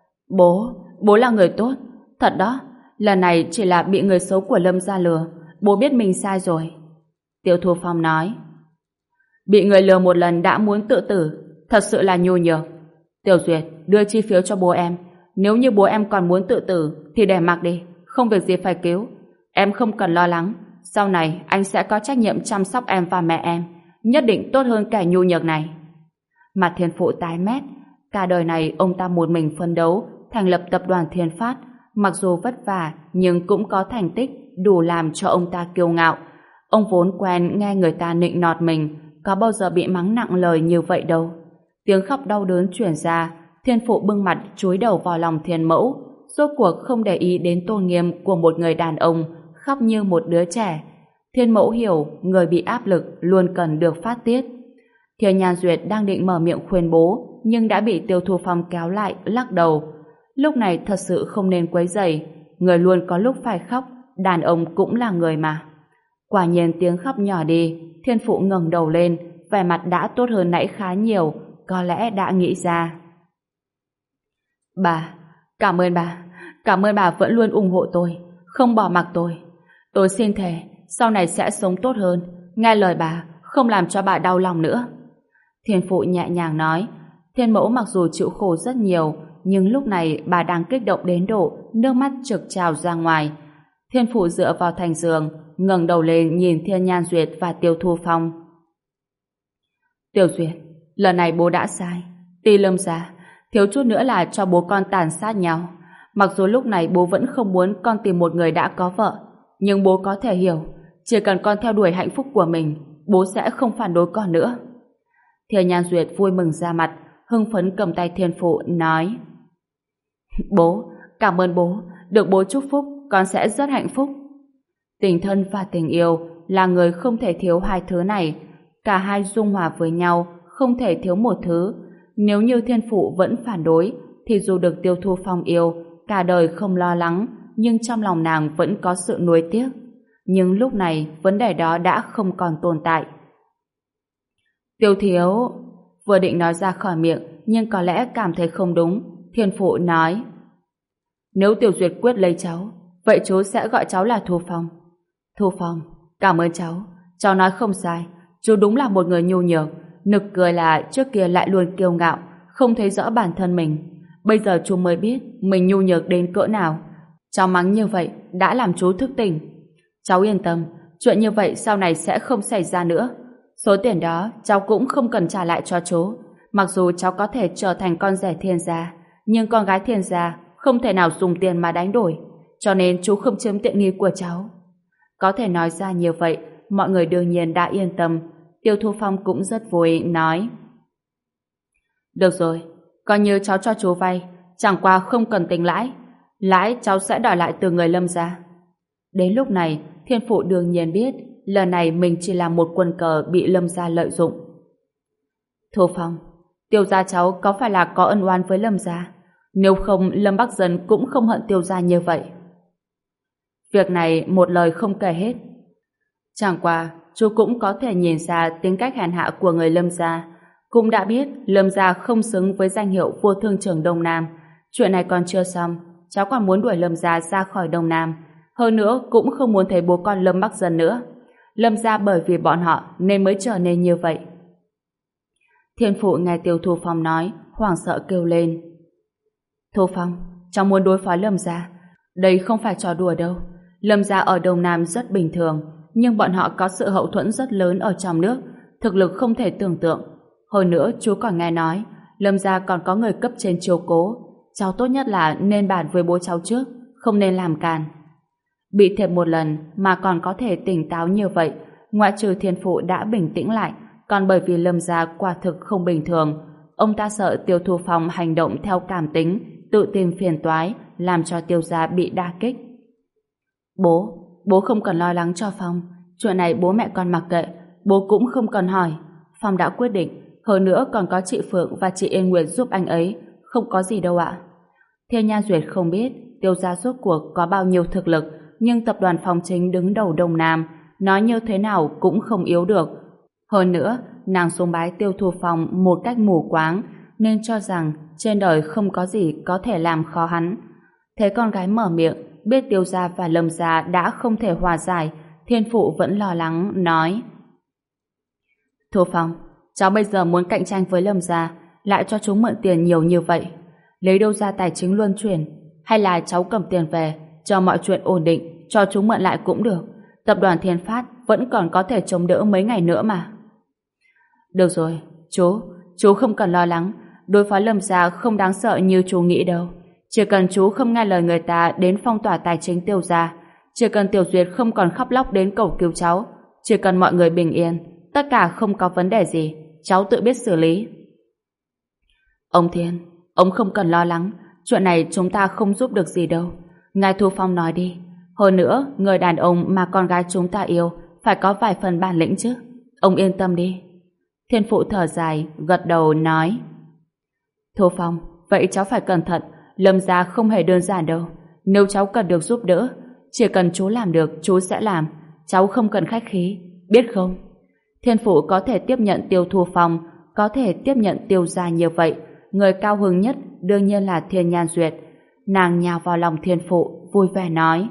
Bố là người tốt. Thật đó, lần này chỉ là bị người xấu của Lâm gia lừa. Bố biết mình sai rồi. Tiêu Thu Phong nói. Bị người lừa một lần đã muốn tự tử, thật sự là nhu nhược. Tiểu Duyệt, đưa chi phiếu cho bố em. Nếu như bố em còn muốn tự tử thì để mặc đi, không việc gì phải cứu. Em không cần lo lắng, sau này anh sẽ có trách nhiệm chăm sóc em và mẹ em, nhất định tốt hơn kẻ nhu nhược này. Mặt Thiên Phụ tái mét, cả đời này ông ta một mình phấn đấu thành lập tập đoàn Thiên Phát, mặc dù vất vả nhưng cũng có thành tích đủ làm cho ông ta kiêu ngạo. Ông vốn quen nghe người ta nịnh nọt mình, có bao giờ bị mắng nặng lời như vậy đâu. Tiếng khóc đau đớn chuyển ra, Thiên Phụ bưng mặt chúi đầu vào lòng Thiên Mẫu, rốt cuộc không để ý đến tôn nghiêm của một người đàn ông, khóc như một đứa trẻ. Thiên Mẫu hiểu người bị áp lực luôn cần được phát tiết. Thiên Nhan Duyệt đang định mở miệng khuyên bố, nhưng đã bị Tiêu Thu Phong kéo lại, lắc đầu. Lúc này thật sự không nên quấy rầy, người luôn có lúc phải khóc, đàn ông cũng là người mà. Quả nhiên tiếng khóc nhỏ đi, Thiên Phụ ngẩng đầu lên, vẻ mặt đã tốt hơn nãy khá nhiều, có lẽ đã nghĩ ra. Bà, cảm ơn bà vẫn luôn ủng hộ tôi, không bỏ mặc tôi. Tôi xin thề, sau này sẽ sống tốt hơn, nghe lời bà, không làm cho bà đau lòng nữa. Thiên Phụ nhẹ nhàng nói. Thiên Mẫu mặc dù chịu khổ rất nhiều, nhưng lúc này bà đang kích động đến độ nước mắt trực trào ra ngoài. Thiên Phụ dựa vào thành giường, ngẩng đầu lên nhìn Thiên Nhan Duyệt và Tiêu Thu Phong. Tiểu Duyệt, lần này bố đã sai. Ti Lâm gia, thiếu chút nữa là cho bố con tàn sát nhau. Mặc dù lúc này bố vẫn không muốn con tìm một người đã có vợ, nhưng bố có thể hiểu, chỉ cần con theo đuổi hạnh phúc của mình, bố sẽ không phản đối con nữa. Thiên Nhan Duyệt vui mừng ra mặt, hưng phấn cầm tay Thiên Phụ nói: Bố, cảm ơn bố, được bố chúc phúc, con sẽ rất hạnh phúc. Tình thân và tình yêu là người không thể thiếu hai thứ này, cả hai dung hòa với nhau, không thể thiếu một thứ. Nếu như Thiên Phụ vẫn phản đối, thì dù được Tiêu Thu Phong yêu, cả đời không lo lắng, nhưng trong lòng nàng vẫn có sự nuối tiếc. Nhưng lúc này, vấn đề đó đã không còn tồn tại. Tiêu Thiếu vừa định nói ra khỏi miệng, nhưng có lẽ cảm thấy không đúng. Thiên Phụ nói: Nếu Tiểu Duyệt quyết lấy cháu, vậy chú sẽ gọi cháu là Thu Phong. Thu Phong, cảm ơn cháu nói không sai, chú đúng là một người nhu nhược. Nực cười là trước kia lại luôn kiêu ngạo, không thấy rõ bản thân mình. Bây giờ chú mới biết mình nhu nhược đến cỡ nào. Cháu mắng như vậy đã làm chú thức tỉnh. Cháu yên tâm, chuyện như vậy sau này sẽ không xảy ra nữa. Số tiền đó cháu cũng không cần trả lại cho chú. Mặc dù cháu có thể trở thành con rể Thiên gia, nhưng con gái Thiên gia không thể nào dùng tiền mà đánh đổi, cho nên chú không chiếm tiện nghi của cháu. Có thể nói ra như vậy, mọi người đương nhiên đã yên tâm. Tiêu Thu Phong cũng rất vui, nói: Được rồi, coi như cháu cho chú vay, chẳng qua không cần tính lãi. Lãi cháu sẽ đòi lại từ người Lâm gia. Đến lúc này, Thiên Phụ đương nhiên biết lần này mình chỉ là một quân cờ bị Lâm gia lợi dụng. Thu Phong, Tiêu gia cháu có phải là có ân oán với Lâm gia? Nếu không, Lâm Bắc Dân cũng không hận Tiêu gia như vậy. Việc này một lời không kể hết. Chẳng qua, chú cũng có thể nhìn ra tính cách hèn hạ của người Lâm gia, cũng đã biết Lâm gia không xứng với danh hiệu vua thương trưởng Đông Nam. Chuyện này còn chưa xong, cháu còn muốn đuổi Lâm gia ra khỏi Đông Nam. Hơn nữa cũng không muốn thấy bố con Lâm Bắc Dân nữa. Lâm gia bởi vì bọn họ nên mới trở nên như vậy. Thiên Phụ nghe Tiêu Thu Phong nói, hoảng sợ kêu lên: Thu Phong, cháu muốn đối phó Lâm gia. Đây không phải trò đùa đâu. Lâm gia ở Đông Nam rất bình thường, nhưng bọn họ có sự hậu thuẫn rất lớn ở trong nước, thực lực không thể tưởng tượng. Hơn nữa, chú còn nghe nói Lâm gia còn có người cấp trên chiếu cố. Cháu tốt nhất là nên bàn với bố cháu trước, không nên làm càn. Bị thiệt một lần mà còn có thể tỉnh táo như vậy, ngoại trừ Thiên Phụ đã bình tĩnh lại, còn bởi vì Lâm gia quả thực không bình thường. Ông ta sợ Tiêu Thu Phong hành động theo cảm tính, tự tìm phiền toái, làm cho Tiêu gia bị đả kích. Bố không cần lo lắng cho Phong. Chuyện này bố mẹ con mặc kệ, bố cũng không cần hỏi. Phong đã quyết định, hơn nữa còn có chị Phượng và chị Yên Nguyệt giúp anh ấy, không có gì đâu ạ. Thiên Nhan Duyệt không biết Tiêu gia rốt cuộc có bao nhiêu thực lực, nhưng tập đoàn Phong Chính đứng đầu Đông Nam, nói như thế nào cũng không yếu được. Hơn nữa, nàng sùng bái Tiêu Thu Phong một cách mù quáng, nên cho rằng trên đời không có gì có thể làm khó hắn. Thấy con gái mở miệng, biết Tiêu gia và Lâm gia đã không thể hòa giải, Thiên Phụ vẫn lo lắng, nói: Thu Phong, cháu bây giờ muốn cạnh tranh với Lâm gia, lại cho chúng mượn tiền nhiều như vậy. Lấy đâu ra tài chính luân chuyển? Hay là cháu cầm tiền về, cho mọi chuyện ổn định, cho chúng mượn lại cũng được. Tập đoàn Thiên Phát vẫn còn có thể chống đỡ mấy ngày nữa mà. Được rồi, chú không cần lo lắng. Đối phó Lâm gia không đáng sợ như chú nghĩ đâu. Chỉ cần chú không nghe lời người ta đến phong tỏa tài chính Tiêu gia, chỉ cần Tiểu Duyệt không còn khóc lóc đến cầu cứu cháu, chỉ cần mọi người bình yên, tất cả không có vấn đề gì, cháu tự biết xử lý. Ông Thiên, ông không cần lo lắng, chuyện này chúng ta không giúp được gì đâu. Ngài Thu Phong nói đi. Hơn nữa, người đàn ông mà con gái chúng ta yêu phải có vài phần bản lĩnh chứ. Ông yên tâm đi. Thiên Phụ thở dài, gật đầu nói: Thu Phong, vậy cháu phải cẩn thận, Lâm gia không hề đơn giản đâu. Nếu cháu cần được giúp đỡ, chỉ cần chú làm được, chú sẽ làm. Cháu không cần khách khí, biết không? Thiên Phụ có thể tiếp nhận Tiêu Thu Phong, có thể tiếp nhận Tiêu gia như vậy. Người cao hứng nhất đương nhiên là Thiên Nhan Duyệt. Nàng nhào vào lòng Thiên Phụ, vui vẻ nói: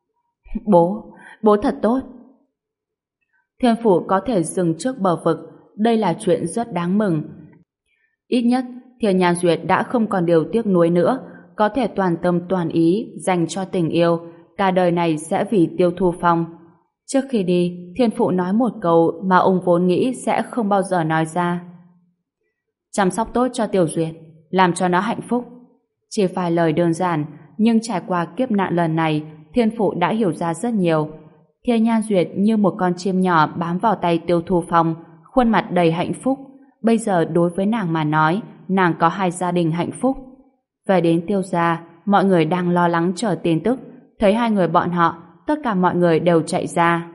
bố thật tốt. Thiên Phụ có thể dừng trước bờ vực, đây là chuyện rất đáng mừng. Ít nhất, Thiên Nhan Duyệt đã không còn điều tiếc nuối nữa, có thể toàn tâm toàn ý dành cho tình yêu, cả đời này sẽ vì Tiêu Thu Phong. Trước khi đi, Thiên Phụ nói một câu mà ông vốn nghĩ sẽ không bao giờ nói ra. Chăm sóc tốt cho Tiểu Duyệt, làm cho nó hạnh phúc. Chỉ vài lời đơn giản, nhưng trải qua kiếp nạn lần này, Thiên Phụ đã hiểu ra rất nhiều. Thiên Nhan Duyệt như một con chim nhỏ bám vào tay Tiêu Thu Phong, khuôn mặt đầy hạnh phúc. Bây giờ đối với nàng mà nói, nàng có hai gia đình hạnh phúc. Về đến Tiêu gia, mọi người đang lo lắng chờ tin tức. Thấy hai người bọn họ, tất cả mọi người đều chạy ra.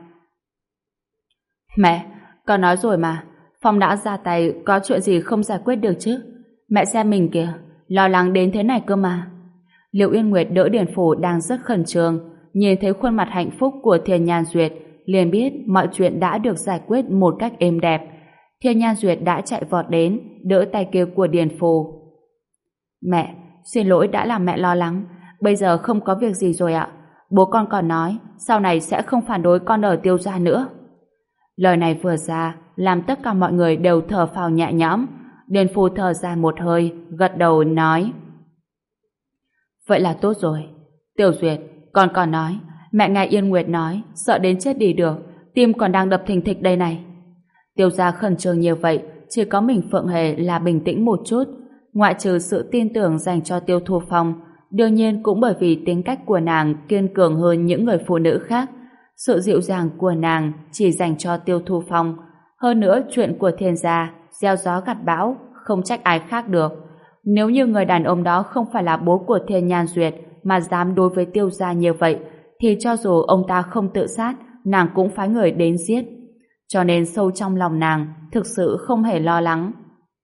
Mẹ, con nói rồi mà, Phong đã ra tay, có chuyện gì không giải quyết được chứ? Mẹ xem mình kìa, lo lắng đến thế này cơ mà. Liệu Yên Nguyệt đỡ Điền Phủ đang rất khẩn trương, nhìn thấy khuôn mặt hạnh phúc của Thiên Nhan Duyệt, liền biết mọi chuyện đã được giải quyết một cách êm đẹp. Thiên Nhan Duyệt đã chạy vọt đến, đỡ tay kia của Điền Phủ. Mẹ, xin lỗi đã làm mẹ lo lắng, bây giờ không có việc gì rồi ạ. Bố con còn nói, sau này sẽ không phản đối con ở Tiêu gia nữa. Lời này vừa ra, làm tất cả mọi người đều thở phào nhẹ nhõm. Điền Phủ thở dài một hơi, gật đầu nói: Vậy là tốt rồi. Tiểu Duyệt, con còn nói, mẹ nghe Yên Nguyệt nói, sợ đến chết đi được, tim còn đang đập thình thịch đây này. Tiêu gia khẩn trương như vậy, chỉ có mình Phượng Hề là bình tĩnh một chút, ngoại trừ sự tin tưởng dành cho Tiêu Thu Phong, đương nhiên cũng bởi vì tính cách của nàng kiên cường hơn những người phụ nữ khác. Sự dịu dàng của nàng chỉ dành cho Tiêu Thu Phong. Hơn nữa chuyện của Thiên gia, gieo gió gặt bão, không trách ai khác được. Nếu như người đàn ông đó không phải là bố của Thiên Nhan Duyệt mà dám đối với Tiêu gia như vậy, thì cho dù ông ta không tự sát, nàng cũng phái người đến giết. Cho nên sâu trong lòng nàng thực sự không hề lo lắng.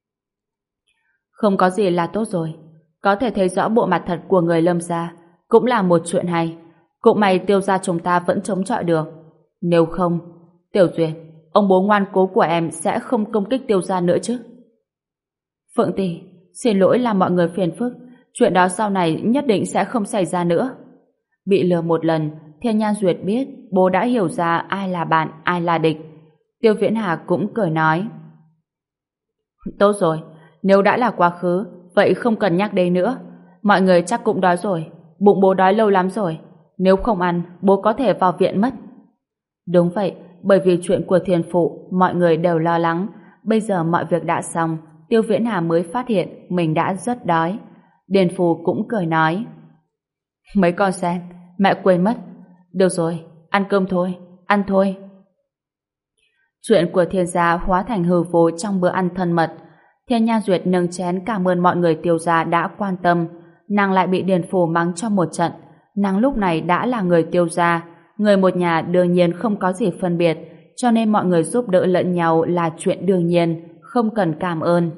Không có gì là tốt rồi. Có thể thấy rõ bộ mặt thật của người Lâm gia cũng là một chuyện hay. Cũng may Tiêu gia chúng ta vẫn chống chọi được. Nếu không, Tiểu Duyệt, ông bố ngoan cố của em sẽ không công kích Tiêu gia nữa chứ. Phượng tỷ, xin lỗi làm mọi người phiền phức. Chuyện đó sau này nhất định sẽ không xảy ra nữa. Bị lừa một lần, Thiên Nhan Duyệt biết bố đã hiểu ra ai là bạn, ai là địch. Tiêu Viễn Hà cũng cười nói: Tốt rồi, nếu đã là quá khứ, vậy không cần nhắc đến nữa. Mọi người chắc cũng đói rồi, bụng bố đói lâu lắm rồi. Nếu không ăn, bố có thể vào viện mất. Đúng vậy, bởi vì chuyện của Thiên Phụ, mọi người đều lo lắng. Bây giờ mọi việc đã xong, Tiêu Viễn Hà mới phát hiện mình đã rất đói. Điền Phù cũng cười nói: Mấy con xem, mẹ quên mất. Được rồi, ăn cơm thôi, ăn thôi. Chuyện của Thiên gia hóa thành hư vô trong bữa ăn thân mật. Thiên Nhan Duyệt nâng chén cảm ơn mọi người Tiêu gia đã quan tâm. Nàng lại bị Điền Phù mắng cho một trận. Nàng lúc này đã là người Tiêu gia, người một nhà đương nhiên không có gì phân biệt, cho nên mọi người giúp đỡ lẫn nhau là chuyện đương nhiên, không cần cảm ơn.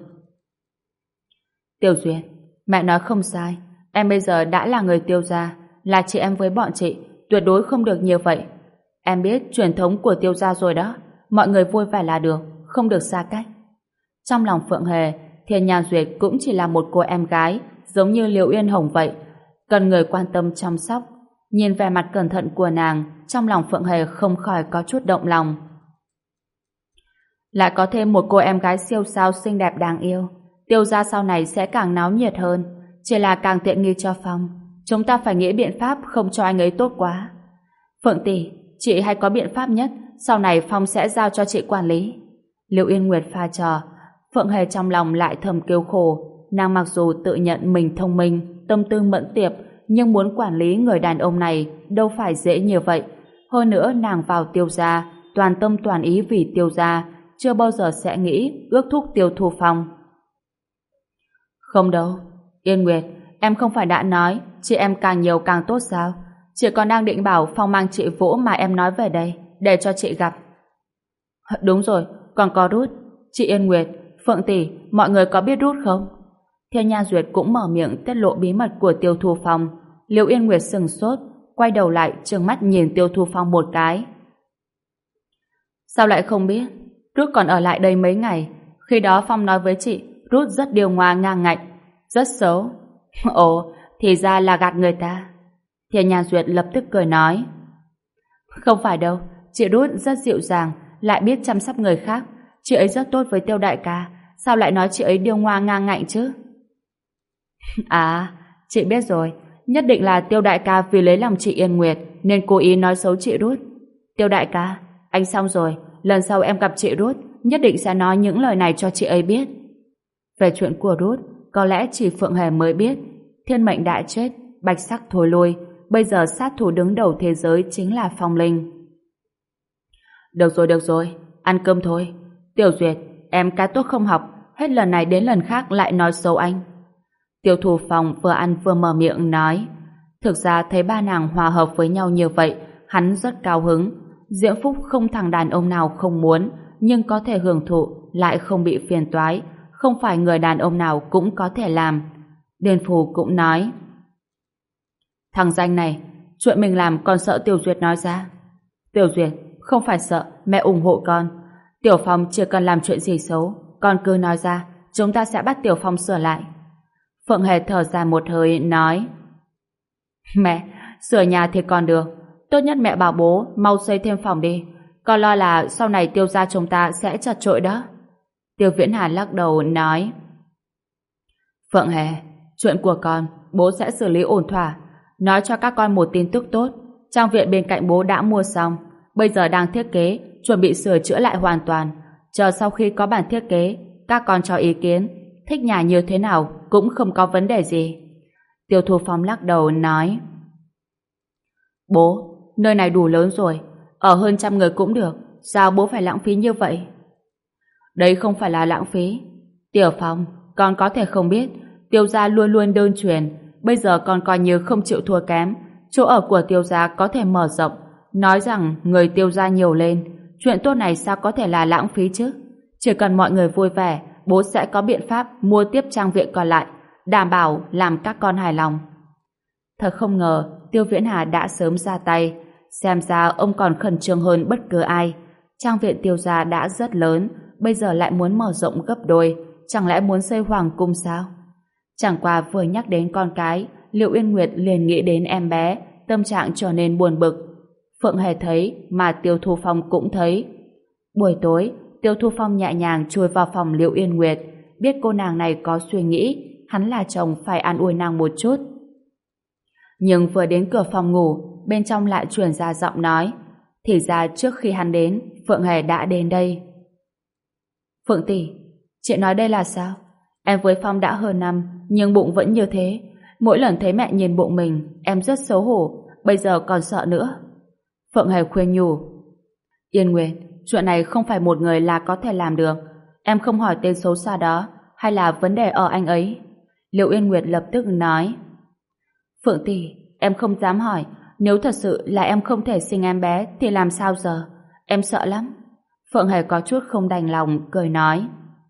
Tiểu Duyệt, mẹ nói không sai, em bây giờ đã là người Tiêu gia, là chị em với bọn chị, tuyệt đối không được như vậy. Em biết truyền thống của Tiêu gia rồi đó, mọi người vui vẻ là được, không được xa cách. Trong lòng Phượng Hề, Thiên Nhan Duyệt cũng chỉ là một cô em gái, giống như Liệu Yên Hồng vậy, cần người quan tâm chăm sóc. Nhìn vẻ mặt cẩn thận của nàng, trong lòng Phượng Hề không khỏi có chút động lòng. Lại có thêm một cô em gái siêu sao xinh đẹp đáng yêu, Tiêu gia sau này sẽ càng náo nhiệt hơn, chỉ là càng tiện nghi cho Phong. Chúng ta phải nghĩ biện pháp không cho anh ấy tốt quá. Phượng tỷ, chị hay có biện pháp nhất, sau này Phong sẽ giao cho chị quản lý. Liệu Yên Nguyệt pha trò. Phượng Hề trong lòng lại thầm kêu khổ. Nàng mặc dù tự nhận mình thông minh, tâm tư mẫn tiệp, nhưng muốn quản lý người đàn ông này đâu phải dễ như vậy. Hơn nữa nàng vào Tiêu gia, toàn tâm toàn ý vì Tiêu gia, chưa bao giờ sẽ nghĩ ước thúc Tiêu Thu Phong. Không đâu, Yên Nguyệt, em không phải đã nói chị em càng nhiều càng tốt sao? Chị còn đang định bảo Phong mang chị Vũ mà em nói về đây, để cho chị gặp. Đúng rồi, còn có Rút. Chị Yên Nguyệt, Phượng tỷ, mọi người có biết Rút không? Theo Nha Duyệt cũng mở miệng tiết lộ bí mật của Tiêu Thu Phong. Liễu Yên Nguyệt sừng sốt, quay đầu lại trừng mắt nhìn Tiêu Thu Phong một cái. Sao lại không biết? Rút còn ở lại đây mấy ngày. Khi đó Phong nói với chị, Rút rất điều ngoa ngang ngạnh, rất xấu. Ồ, thì ra là gạt người ta. Thiên Nha Duyệt lập tức cười nói. Không phải đâu, chị Rút rất dịu dàng, lại biết chăm sóc người khác. Chị ấy rất tốt với Tiêu đại ca, sao lại nói chị ấy điêu ngoa ngang ngạnh chứ? À, chị biết rồi, nhất định là Tiêu đại ca vì lấy lòng chị Yên Nguyệt nên cố ý nói xấu chị Rút. Tiêu đại ca, anh xong rồi, lần sau em gặp chị Rút nhất định sẽ nói những lời này cho chị ấy biết. Về chuyện của Rút, có lẽ chỉ Phượng Hề mới biết. Thiên mệnh đã chết, bạch sắc thôi lui, bây giờ sát thủ đứng đầu thế giới chính là Phong Linh. Được rồi, ăn cơm thôi. Tiểu Duyệt, em cái tốt không học, hết lần này đến lần khác lại nói xấu anh. Tiêu Thu Phong vừa ăn vừa mở miệng nói. Thực ra thấy ba nàng hòa hợp với nhau như vậy, hắn rất cao hứng. Diễm Phúc không thằng đàn ông nào không muốn, nhưng có thể hưởng thụ, lại không bị phiền toái, không phải người đàn ông nào cũng có thể làm. Điền Phù cũng nói. Thằng danh này, chuyện mình làm còn sợ Tiểu Duyệt nói ra. Tiểu Duyệt, không phải sợ, mẹ ủng hộ con. Tiểu Phong chưa cần làm chuyện gì xấu, con cứ nói ra, chúng ta sẽ bắt Tiểu Phong sửa lại. Phượng Hề thở dài một hơi, nói. Mẹ, sửa nhà thì còn được, tốt nhất mẹ bảo bố mau xây thêm phòng đi, con lo là sau này Tiêu gia chúng ta sẽ chật chội đó. Tiêu Viễn Hà lắc đầu nói. Phượng Hề, chuyện của con bố sẽ xử lý ổn thỏa. Nói cho các con một tin tức tốt, trang viện bên cạnh bố đã mua xong, bây giờ đang thiết kế, chuẩn bị sửa chữa lại hoàn toàn. Chờ sau khi có bản thiết kế, các con cho ý kiến, thích nhà như thế nào cũng không có vấn đề gì. Tiêu Thu Phong lắc đầu nói. Bố, nơi này đủ lớn rồi, ở hơn 100 người cũng được, sao bố phải lãng phí như vậy? Đây không phải là lãng phí. Tiểu Phong, con có thể không biết, Tiêu gia luôn luôn đơn truyền, bây giờ con coi như không chịu thua kém, chỗ ở của Tiêu gia có thể mở rộng, nói rằng người Tiêu gia nhiều lên, chuyện tốt này sao có thể là lãng phí chứ? Chỉ cần mọi người vui vẻ, bố sẽ có biện pháp mua tiếp trang viện còn lại, đảm bảo làm các con hài lòng. Thật không ngờ, Tiêu Viễn Hà đã sớm ra tay, xem ra ông còn khẩn trương hơn bất cứ ai. Trang viện Tiêu gia đã rất lớn, bây giờ lại muốn mở rộng gấp đôi, chẳng lẽ muốn xây hoàng cung sao? Chẳng qua vừa nhắc đến con cái, Liễu Yên Nguyệt liền nghĩ đến em bé, tâm trạng trở nên buồn bực. Phượng Hề thấy, mà Tiêu Thu Phong cũng thấy. Buổi tối, Tiêu Thu Phong nhẹ nhàng chui vào phòng Liễu Yên Nguyệt, biết cô nàng này có suy nghĩ, hắn là chồng phải an ủi nàng một chút. Nhưng vừa đến cửa phòng ngủ, bên trong lại truyền ra giọng nói. Thì ra trước khi hắn đến, Phượng Hề đã đến đây. Phượng tỷ, chị nói đây là sao? Em với Phong đã hơn năm, nhưng bụng vẫn như thế. Mỗi lần thấy mẹ nhìn bụng mình, em rất xấu hổ, bây giờ còn sợ nữa. Phượng Hề khuyên nhủ. Yên Nguyệt, chuyện này không phải một người là có thể làm được. Em không hỏi tên xấu xa đó, hay là vấn đề ở anh ấy? Liễu Yên Nguyệt lập tức nói. Phượng tỷ, em không dám hỏi, nếu thật sự là em không thể sinh em bé thì làm sao giờ? Em sợ lắm. Phượng Hề có chút không đành lòng, cười nói.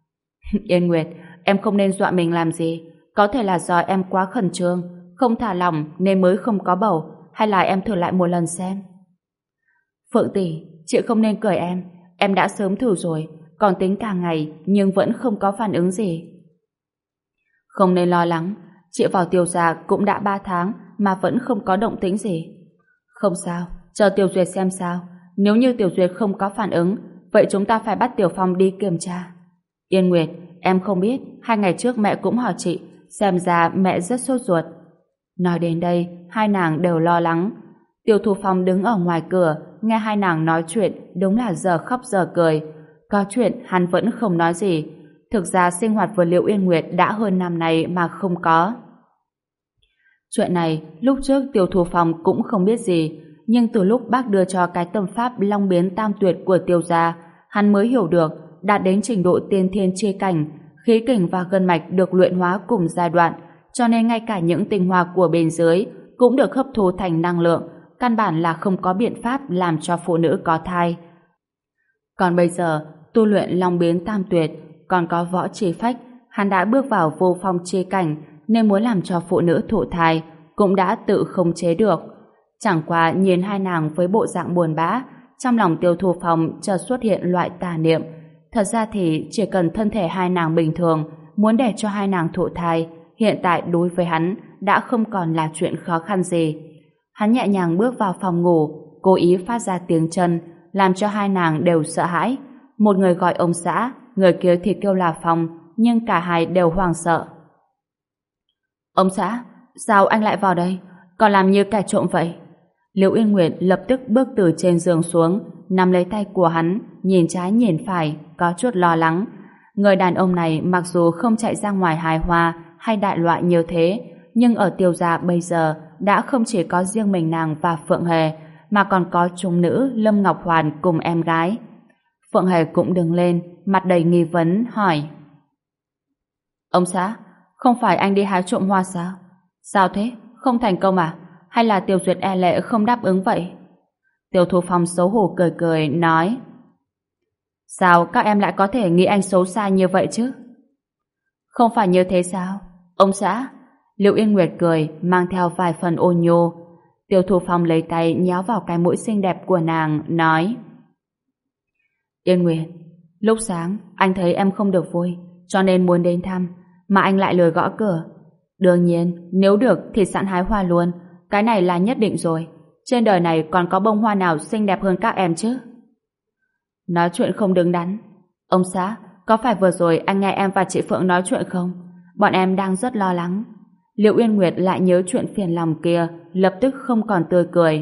Yên Nguyệt, em không nên dọa mình làm gì. Có thể là do em quá khẩn trương, không thả lỏng nên mới không có bầu, hay là em thử lại một lần xem. Phượng tỷ, chị không nên cười em đã sớm thử rồi, còn tính cả ngày nhưng vẫn không có phản ứng gì. Không nên lo lắng, chị vào Tiêu gia cũng đã 3 tháng mà vẫn không có động tĩnh gì. Không sao, chờ Tiểu Duyệt xem sao, nếu như Tiểu Duyệt không có phản ứng, vậy chúng ta phải bắt Tiểu Phong đi kiểm tra. Yên Nguyệt, em không biết, 2 ngày trước mẹ cũng hỏi chị, xem ra mẹ rất sốt ruột. Nói đến đây, hai nàng đều lo lắng. Tiêu Thu Phong đứng ở ngoài cửa, nghe hai nàng nói chuyện, đúng là giờ khóc giờ cười. Có chuyện hắn vẫn không nói gì. Thực ra sinh hoạt với Liễu Yên Nguyệt đã hơn năm nay mà không có. Chuyện này, lúc trước Tiêu Thu Phong cũng không biết gì, nhưng từ lúc bác đưa cho cái tâm pháp Long Biến Tam Tuyệt của Tiêu gia, hắn mới hiểu được, đạt đến trình độ tiên thiên chi cảnh, khí kình và gân mạch được luyện hóa cùng giai đoạn, cho nên ngay cả những tinh hoa của bên dưới cũng được hấp thu thành năng lượng, căn bản là không có biện pháp làm cho phụ nữ có thai. Còn bây giờ, tu luyện Long Biến Tam Tuyệt, còn có võ trì phách, Hắn đã bước vào vô phong chi cảnh nên muốn làm cho phụ nữ thụ thai cũng đã tự không chế được. Chẳng qua nhìn hai nàng với bộ dạng buồn bã, trong lòng Tiêu Thu Phong chợt xuất hiện loại tà niệm. Thật ra thì chỉ cần thân thể hai nàng bình thường, muốn để cho hai nàng thụ thai, hiện tại đối với hắn đã không còn là chuyện khó khăn gì. Hắn nhẹ nhàng bước vào phòng ngủ, cố ý phát ra tiếng chân, làm cho hai nàng đều sợ hãi. Một người gọi ông xã, người kia thì kêu là Phong, nhưng cả hai đều hoảng sợ. Ông xã, sao anh lại vào đây? Còn làm như kẻ trộm vậy? Liễu Yên Nguyệt lập tức bước từ trên giường xuống, nắm lấy tay của hắn, nhìn trái nhìn phải, có chút lo lắng. Người đàn ông này mặc dù không chạy ra ngoài hài hòa hay đại loại như thế, nhưng ở Tiêu gia bây giờ đã không chỉ có riêng mình nàng và Phượng Hề, mà còn có chúng nữ Lâm Ngọc Hoàn cùng em gái. Phượng Hề cũng đứng lên, mặt đầy nghi vấn, hỏi: Ông xã, không phải anh đi hái trộm hoa sao? Sao thế? Không thành công à? Hay là Tiêu Duyệt e lệ không đáp ứng vậy? Tiêu Thu Phong xấu hổ cười cười, nói: Sao các em lại có thể nghĩ anh xấu xa như vậy chứ? Không phải như thế sao? Ông xã. Liễu Yên Nguyệt cười, mang theo vài phần ôn nhô. Tiêu Thu Phong lấy tay nhéo vào cái mũi xinh đẹp của nàng, nói: Yên Nguyệt, lúc sáng anh thấy em không được vui, cho nên muốn đến thăm, mà anh lại lười gõ cửa. Đương nhiên, nếu được thì sẵn hái hoa luôn, cái này là nhất định rồi. Trên đời này còn có bông hoa nào xinh đẹp hơn các em chứ? Nói chuyện không đứng đắn. Ông xã, có phải vừa rồi anh nghe em và chị Phượng nói chuyện không? Bọn em đang rất lo lắng. Liễu Uyên Nguyệt lại nhớ chuyện phiền lòng kia, lập tức không còn tươi cười.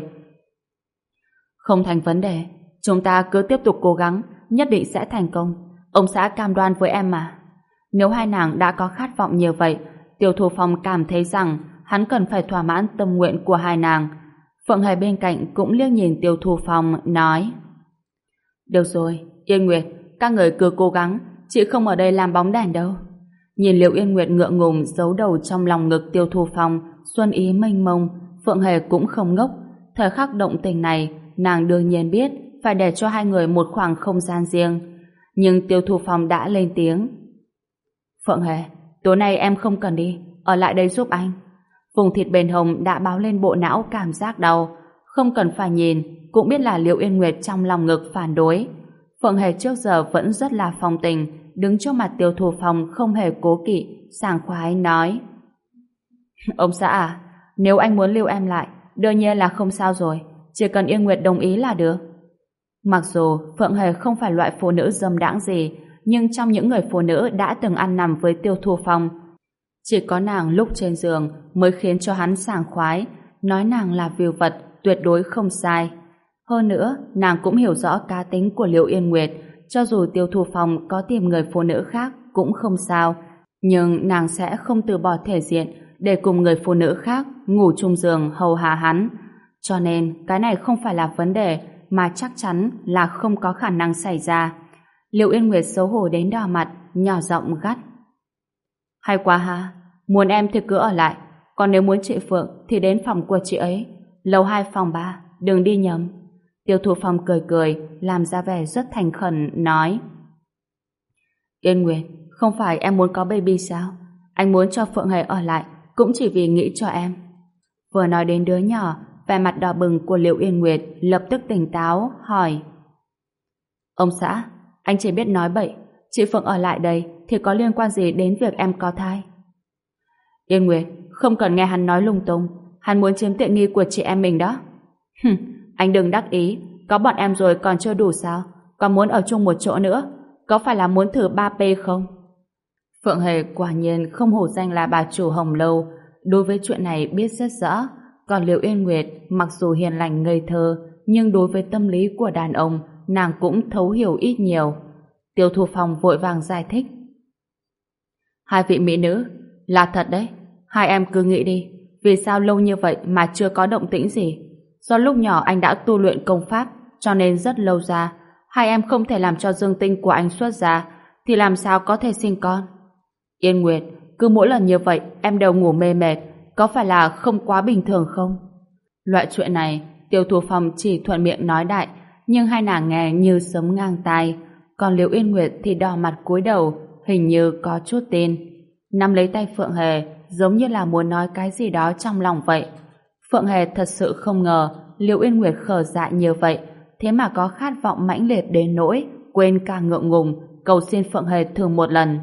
Không thành vấn đề, chúng ta cứ tiếp tục cố gắng, nhất định sẽ thành công. Ông xã cam đoan với em mà. Nếu hai nàng đã có khát vọng như vậy, Tiêu Thu Phong cảm thấy rằng hắn cần phải thỏa mãn tâm nguyện của hai nàng. Phượng Hề bên cạnh cũng liếc nhìn Tiêu Thu Phong, nói: Được rồi, Yên Nguyệt, các người cứ cố gắng, chị không ở đây làm bóng đèn đâu. Nhìn Liễu Yên Nguyệt ngượng ngùng giấu đầu trong lòng ngực Tiêu Thu Phong, xuân ý mênh mông, Phượng Hề cũng không ngốc. Thời khắc động tình này, nàng đương nhiên biết phải để cho hai người một khoảng không gian riêng. Nhưng Tiêu Thu Phong đã lên tiếng: Phượng Hề, tối nay em không cần đi, ở lại đây giúp anh. Vùng thịt bên hông đã báo lên bộ não cảm giác đau, không cần phải nhìn cũng biết là Liễu Yên Nguyệt trong lòng ngực phản đối. Phượng Hề trước giờ vẫn rất là phong tình, đứng trước mặt Tiêu Thu Phong không hề cố kỵ, sảng khoái nói: Ông xã à, nếu anh muốn lưu em lại, đương nhiên là không sao rồi, chỉ cần Yên Nguyệt đồng ý là được. Mặc dù Phượng Hề không phải loại phụ nữ dâm đãng gì, nhưng trong những người phụ nữ đã từng ăn nằm với Tiêu Thu Phong, chỉ có nàng lúc trên giường mới khiến cho hắn sảng khoái, nói nàng là vưu vật tuyệt đối không sai. Hơn nữa, nàng cũng hiểu rõ cá tính của Liễu Yên Nguyệt, cho dù Tiêu Thu Phong có tìm người phụ nữ khác cũng không sao, nhưng nàng sẽ không từ bỏ thể diện để cùng người phụ nữ khác ngủ chung giường hầu hạ hắn. Cho nên, cái này không phải là vấn đề mà chắc chắn là không có khả năng xảy ra. Liễu Yên Nguyệt xấu hổ đến đỏ mặt, nhỏ giọng gắt: Hay quá ha, muốn em thì cứ ở lại, còn nếu muốn chị Phượng thì đến phòng của chị ấy, lầu 2 phòng 3, đừng đi nhầm. Tiêu Thu Phong cười cười, làm ra vẻ rất thành khẩn, nói: Yên Nguyệt, không phải em muốn có baby sao? Anh muốn cho Phượng Hề ở lại cũng chỉ vì nghĩ cho em. Vừa nói đến đứa nhỏ, vẻ mặt đỏ bừng của Liễu Yên Nguyệt lập tức tỉnh táo, hỏi: Ông xã, anh chỉ biết nói bậy, chị Phượng ở lại đây thì có liên quan gì đến việc em có thai? Yên Nguyệt, không cần nghe hắn nói lung tung, hắn muốn chiếm tiện nghi của chị em mình đó. Anh đừng đắc ý, có bọn em rồi còn chưa đủ sao? Còn muốn ở chung một chỗ nữa, có phải là muốn thử 3P không? Phượng Hề quả nhiên không hổ danh là bà chủ Hồng Lâu, đối với chuyện này biết rất rõ. Còn Liễu Yên Nguyệt mặc dù hiền lành ngây thơ, nhưng đối với tâm lý của đàn ông, nàng cũng thấu hiểu ít nhiều. Tiêu Thu Phong vội vàng giải thích: Hai vị mỹ nữ, là thật đấy, hai em cứ nghĩ đi, vì sao lâu như vậy mà chưa có động tĩnh gì? Do lúc nhỏ anh đã tu luyện công pháp, cho nên rất lâu ra, hai em không thể làm cho dương tinh của anh xuất ra, thì làm sao có thể sinh con? Yên Nguyệt, cứ mỗi lần như vậy em đều ngủ mê mệt, có phải là không quá bình thường không? Loại chuyện này, Tiêu Thu Phong chỉ thuận miệng nói đại, nhưng hai nàng nghe như sấm ngang tai, còn Liễu Yên Nguyệt thì đỏ mặt cúi đầu, hình như có chút tin. nắm lấy tay Phượng Hề, giống như là muốn nói cái gì đó trong lòng vậy. Phượng Hề thật sự không ngờ Liễu Yên Nguyệt khờ dại như vậy, thế mà có khát vọng mãnh liệt đến nỗi quên cả ngượng ngùng, cầu xin Phượng Hề thử một lần.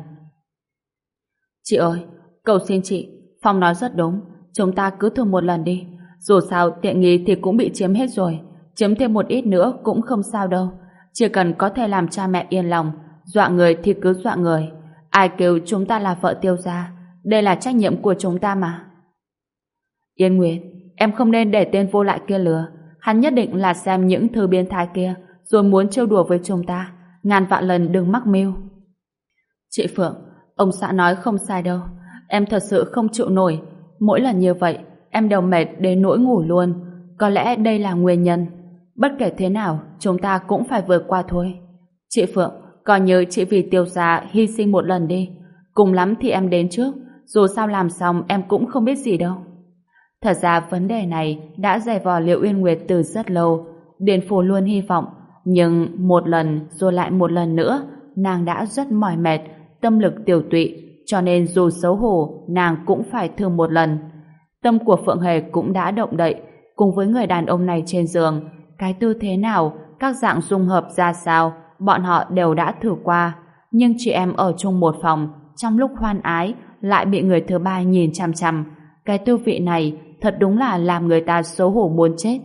Chị ơi, cầu xin chị, Phong nói rất đúng, chúng ta cứ thử một lần đi. Dù sao tiện nghi thì cũng bị chiếm hết rồi, chiếm thêm một ít nữa cũng không sao đâu. Chỉ cần có thể làm cha mẹ yên lòng, dọa người thì cứ dọa người. Ai kêu chúng ta là vợ Tiêu gia, đây là trách nhiệm của chúng ta mà. Yên Nguyệt, em không nên để tên vô lại kia lừa. Hắn nhất định là xem những thứ biến thái kia rồi muốn trêu đùa với chúng ta. Ngàn vạn lần đừng mắc mưu. Chị Phượng, ông xã nói không sai đâu. Em thật sự không chịu nổi. Mỗi lần như vậy em đều mệt đến nỗi ngủ luôn. Có lẽ đây là nguyên nhân. Bất kể thế nào chúng ta cũng phải vượt qua thôi. Chị Phượng, coi như chị vì Tiêu gia hy sinh một lần đi. Cùng lắm thì em đến trước. Dù sao làm xong em cũng không biết gì đâu. Thật ra vấn đề này đã dày vò Liễu Uyên Nguyệt từ rất lâu. Điền Phủ luôn hy vọng, nhưng một lần rồi lại một lần nữa nàng đã rất mỏi mệt, tâm lực tiểu tụy, cho nên dù xấu hổ nàng cũng phải thử một lần. Tâm của Phượng Hề cũng đã động đậy, cùng với người đàn ông này trên giường, cái tư thế nào, các dạng dung hợp ra sao, bọn họ đều đã thử qua. Nhưng chị em ở chung một phòng, trong lúc hoan ái lại bị người thứ ba nhìn chằm chằm. Cái tư vị này thật đúng là làm người ta xấu hổ muốn chết.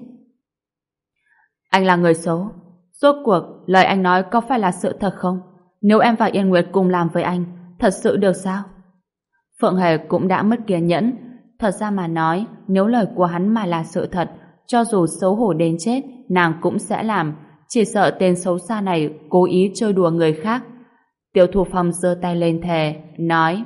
Anh là người xấu. Rốt cuộc, lời anh nói có phải là sự thật không? Nếu em và Yên Nguyệt cùng làm với anh, thật sự được sao? Phượng Hề cũng đã mất kiên nhẫn. Thật ra mà nói, nếu lời của hắn mà là sự thật, cho dù xấu hổ đến chết, nàng cũng sẽ làm. Chỉ sợ tên xấu xa này cố ý chơi đùa người khác. Tiêu Thu Phong giơ tay lên thề, nói: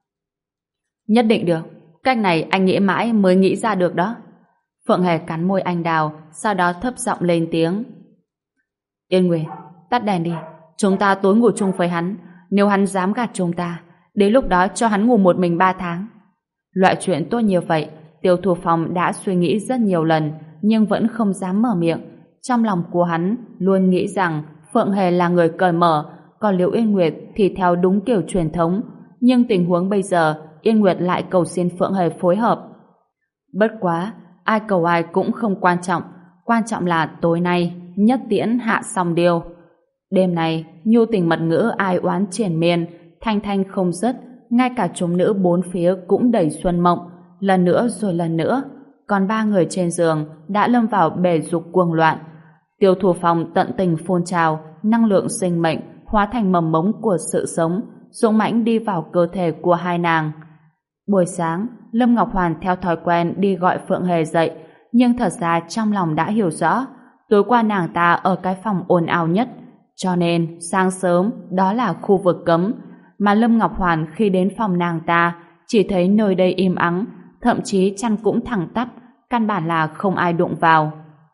nhất định được. Cách này anh nghĩ mãi mới nghĩ ra được đó. Phượng Hề cắn môi anh đào, sau đó thấp giọng lên tiếng: Yên Nguyệt, tắt đèn đi. Chúng ta tối ngủ chung với hắn. Nếu hắn dám gạt chúng ta, đến lúc đó cho hắn ngủ một mình 3 tháng. Loại chuyện tốt như vậy, Tiêu Thu Phong đã suy nghĩ rất nhiều lần, nhưng vẫn không dám mở miệng. Trong lòng của hắn luôn nghĩ rằng Phượng Hề là người cởi mở, còn Liễu Yên Nguyệt thì theo đúng kiểu truyền thống. Nhưng tình huống bây giờ, Yên Nguyệt lại cầu xin Phượng Hề phối hợp. Bất quá, ai cầu ai cũng không quan trọng là tối nay nhất tiễn hạ xong điều. Đêm này, nhu tình mật ngữ ai oán triền miên, thanh thanh không dứt, ngay cả chúng nữ bốn phía cũng đầy xuân mộng, lần nữa rồi lần nữa. Còn 3 người trên giường đã lâm vào bể dục cuồng loạn. Tiêu Thu Phong tận tình phun trào, năng lượng sinh mệnh hóa thành mầm mống của sự sống, dũng mãnh đi vào cơ thể của hai nàng. Buổi sáng, Lâm Ngọc Hoàn theo thói quen đi gọi Phượng Hề dậy, nhưng thật ra trong lòng đã hiểu rõ, tối qua nàng ta ở cái phòng ồn ào nhất, cho nên sáng sớm đó là khu vực cấm, mà Lâm Ngọc Hoàn khi đến phòng nàng ta chỉ thấy nơi đây im ắng, thậm chí chăn cũng thẳng tắp, căn bản là không ai đụng vào.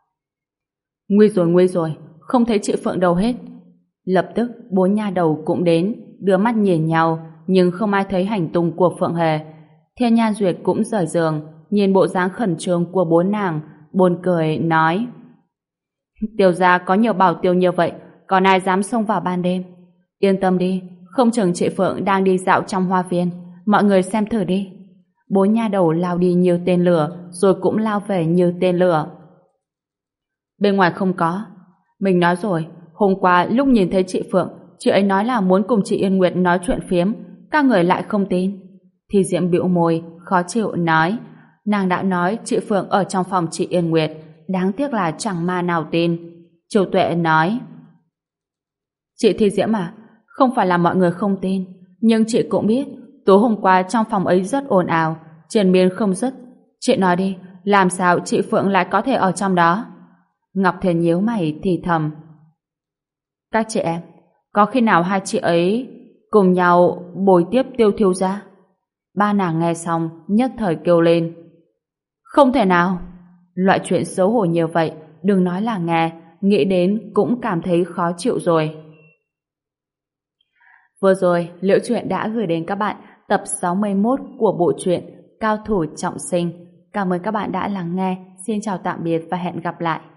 Nguy rồi, không thấy chị Phượng đâu hết. Lập tức 4 nha đầu cũng đến, đưa mắt nhìn nhau, nhưng không ai thấy hành tung của Phượng Hề. Thiên Nhan Duyệt cũng rời giường, nhìn bộ dáng khẩn trương của 4 nàng, buồn cười nói: Tiêu gia có nhiều bảo tiêu như vậy, còn ai dám xông vào ban đêm? Yên tâm đi, không chừng chị Phượng đang đi dạo trong hoa viên, mọi người xem thử đi. 4 nha đầu lao đi như tên lửa, rồi cũng lao về như tên lửa. Bên ngoài không có. Mình nói rồi, hôm qua lúc nhìn thấy chị Phượng, chị ấy nói là muốn cùng chị Yên Nguyệt nói chuyện phiếm, các người lại không tin. Thì Diễm bĩu môi, khó chịu nói: nàng đã nói chị Phượng ở trong phòng chị Yên Nguyệt, đáng tiếc là chẳng ma nào tin. Triều Tuệ nói: chị Thi Diễm à, không phải là mọi người không tin, nhưng chị cũng biết tối hôm qua trong phòng ấy rất ồn ào, triền miên không dứt. Chị nói đi, làm sao chị Phượng lại có thể ở trong đó? Ngọc Thiền nhíu mày thì thầm: các chị em, có khi nào hai chị ấy cùng nhau bồi tiếp Tiêu thiếu gia? 3 nàng nghe xong nhất thời kêu lên: không thể nào! Loại chuyện xấu hổ như vậy đừng nói là nghe, nghĩ đến cũng cảm thấy khó chịu rồi. Vừa rồi Liễu Chuyện đã gửi đến các bạn tập 61 của bộ truyện Cao thủ trọng sinh. Cảm ơn các bạn đã lắng nghe. Xin chào tạm biệt và hẹn gặp lại.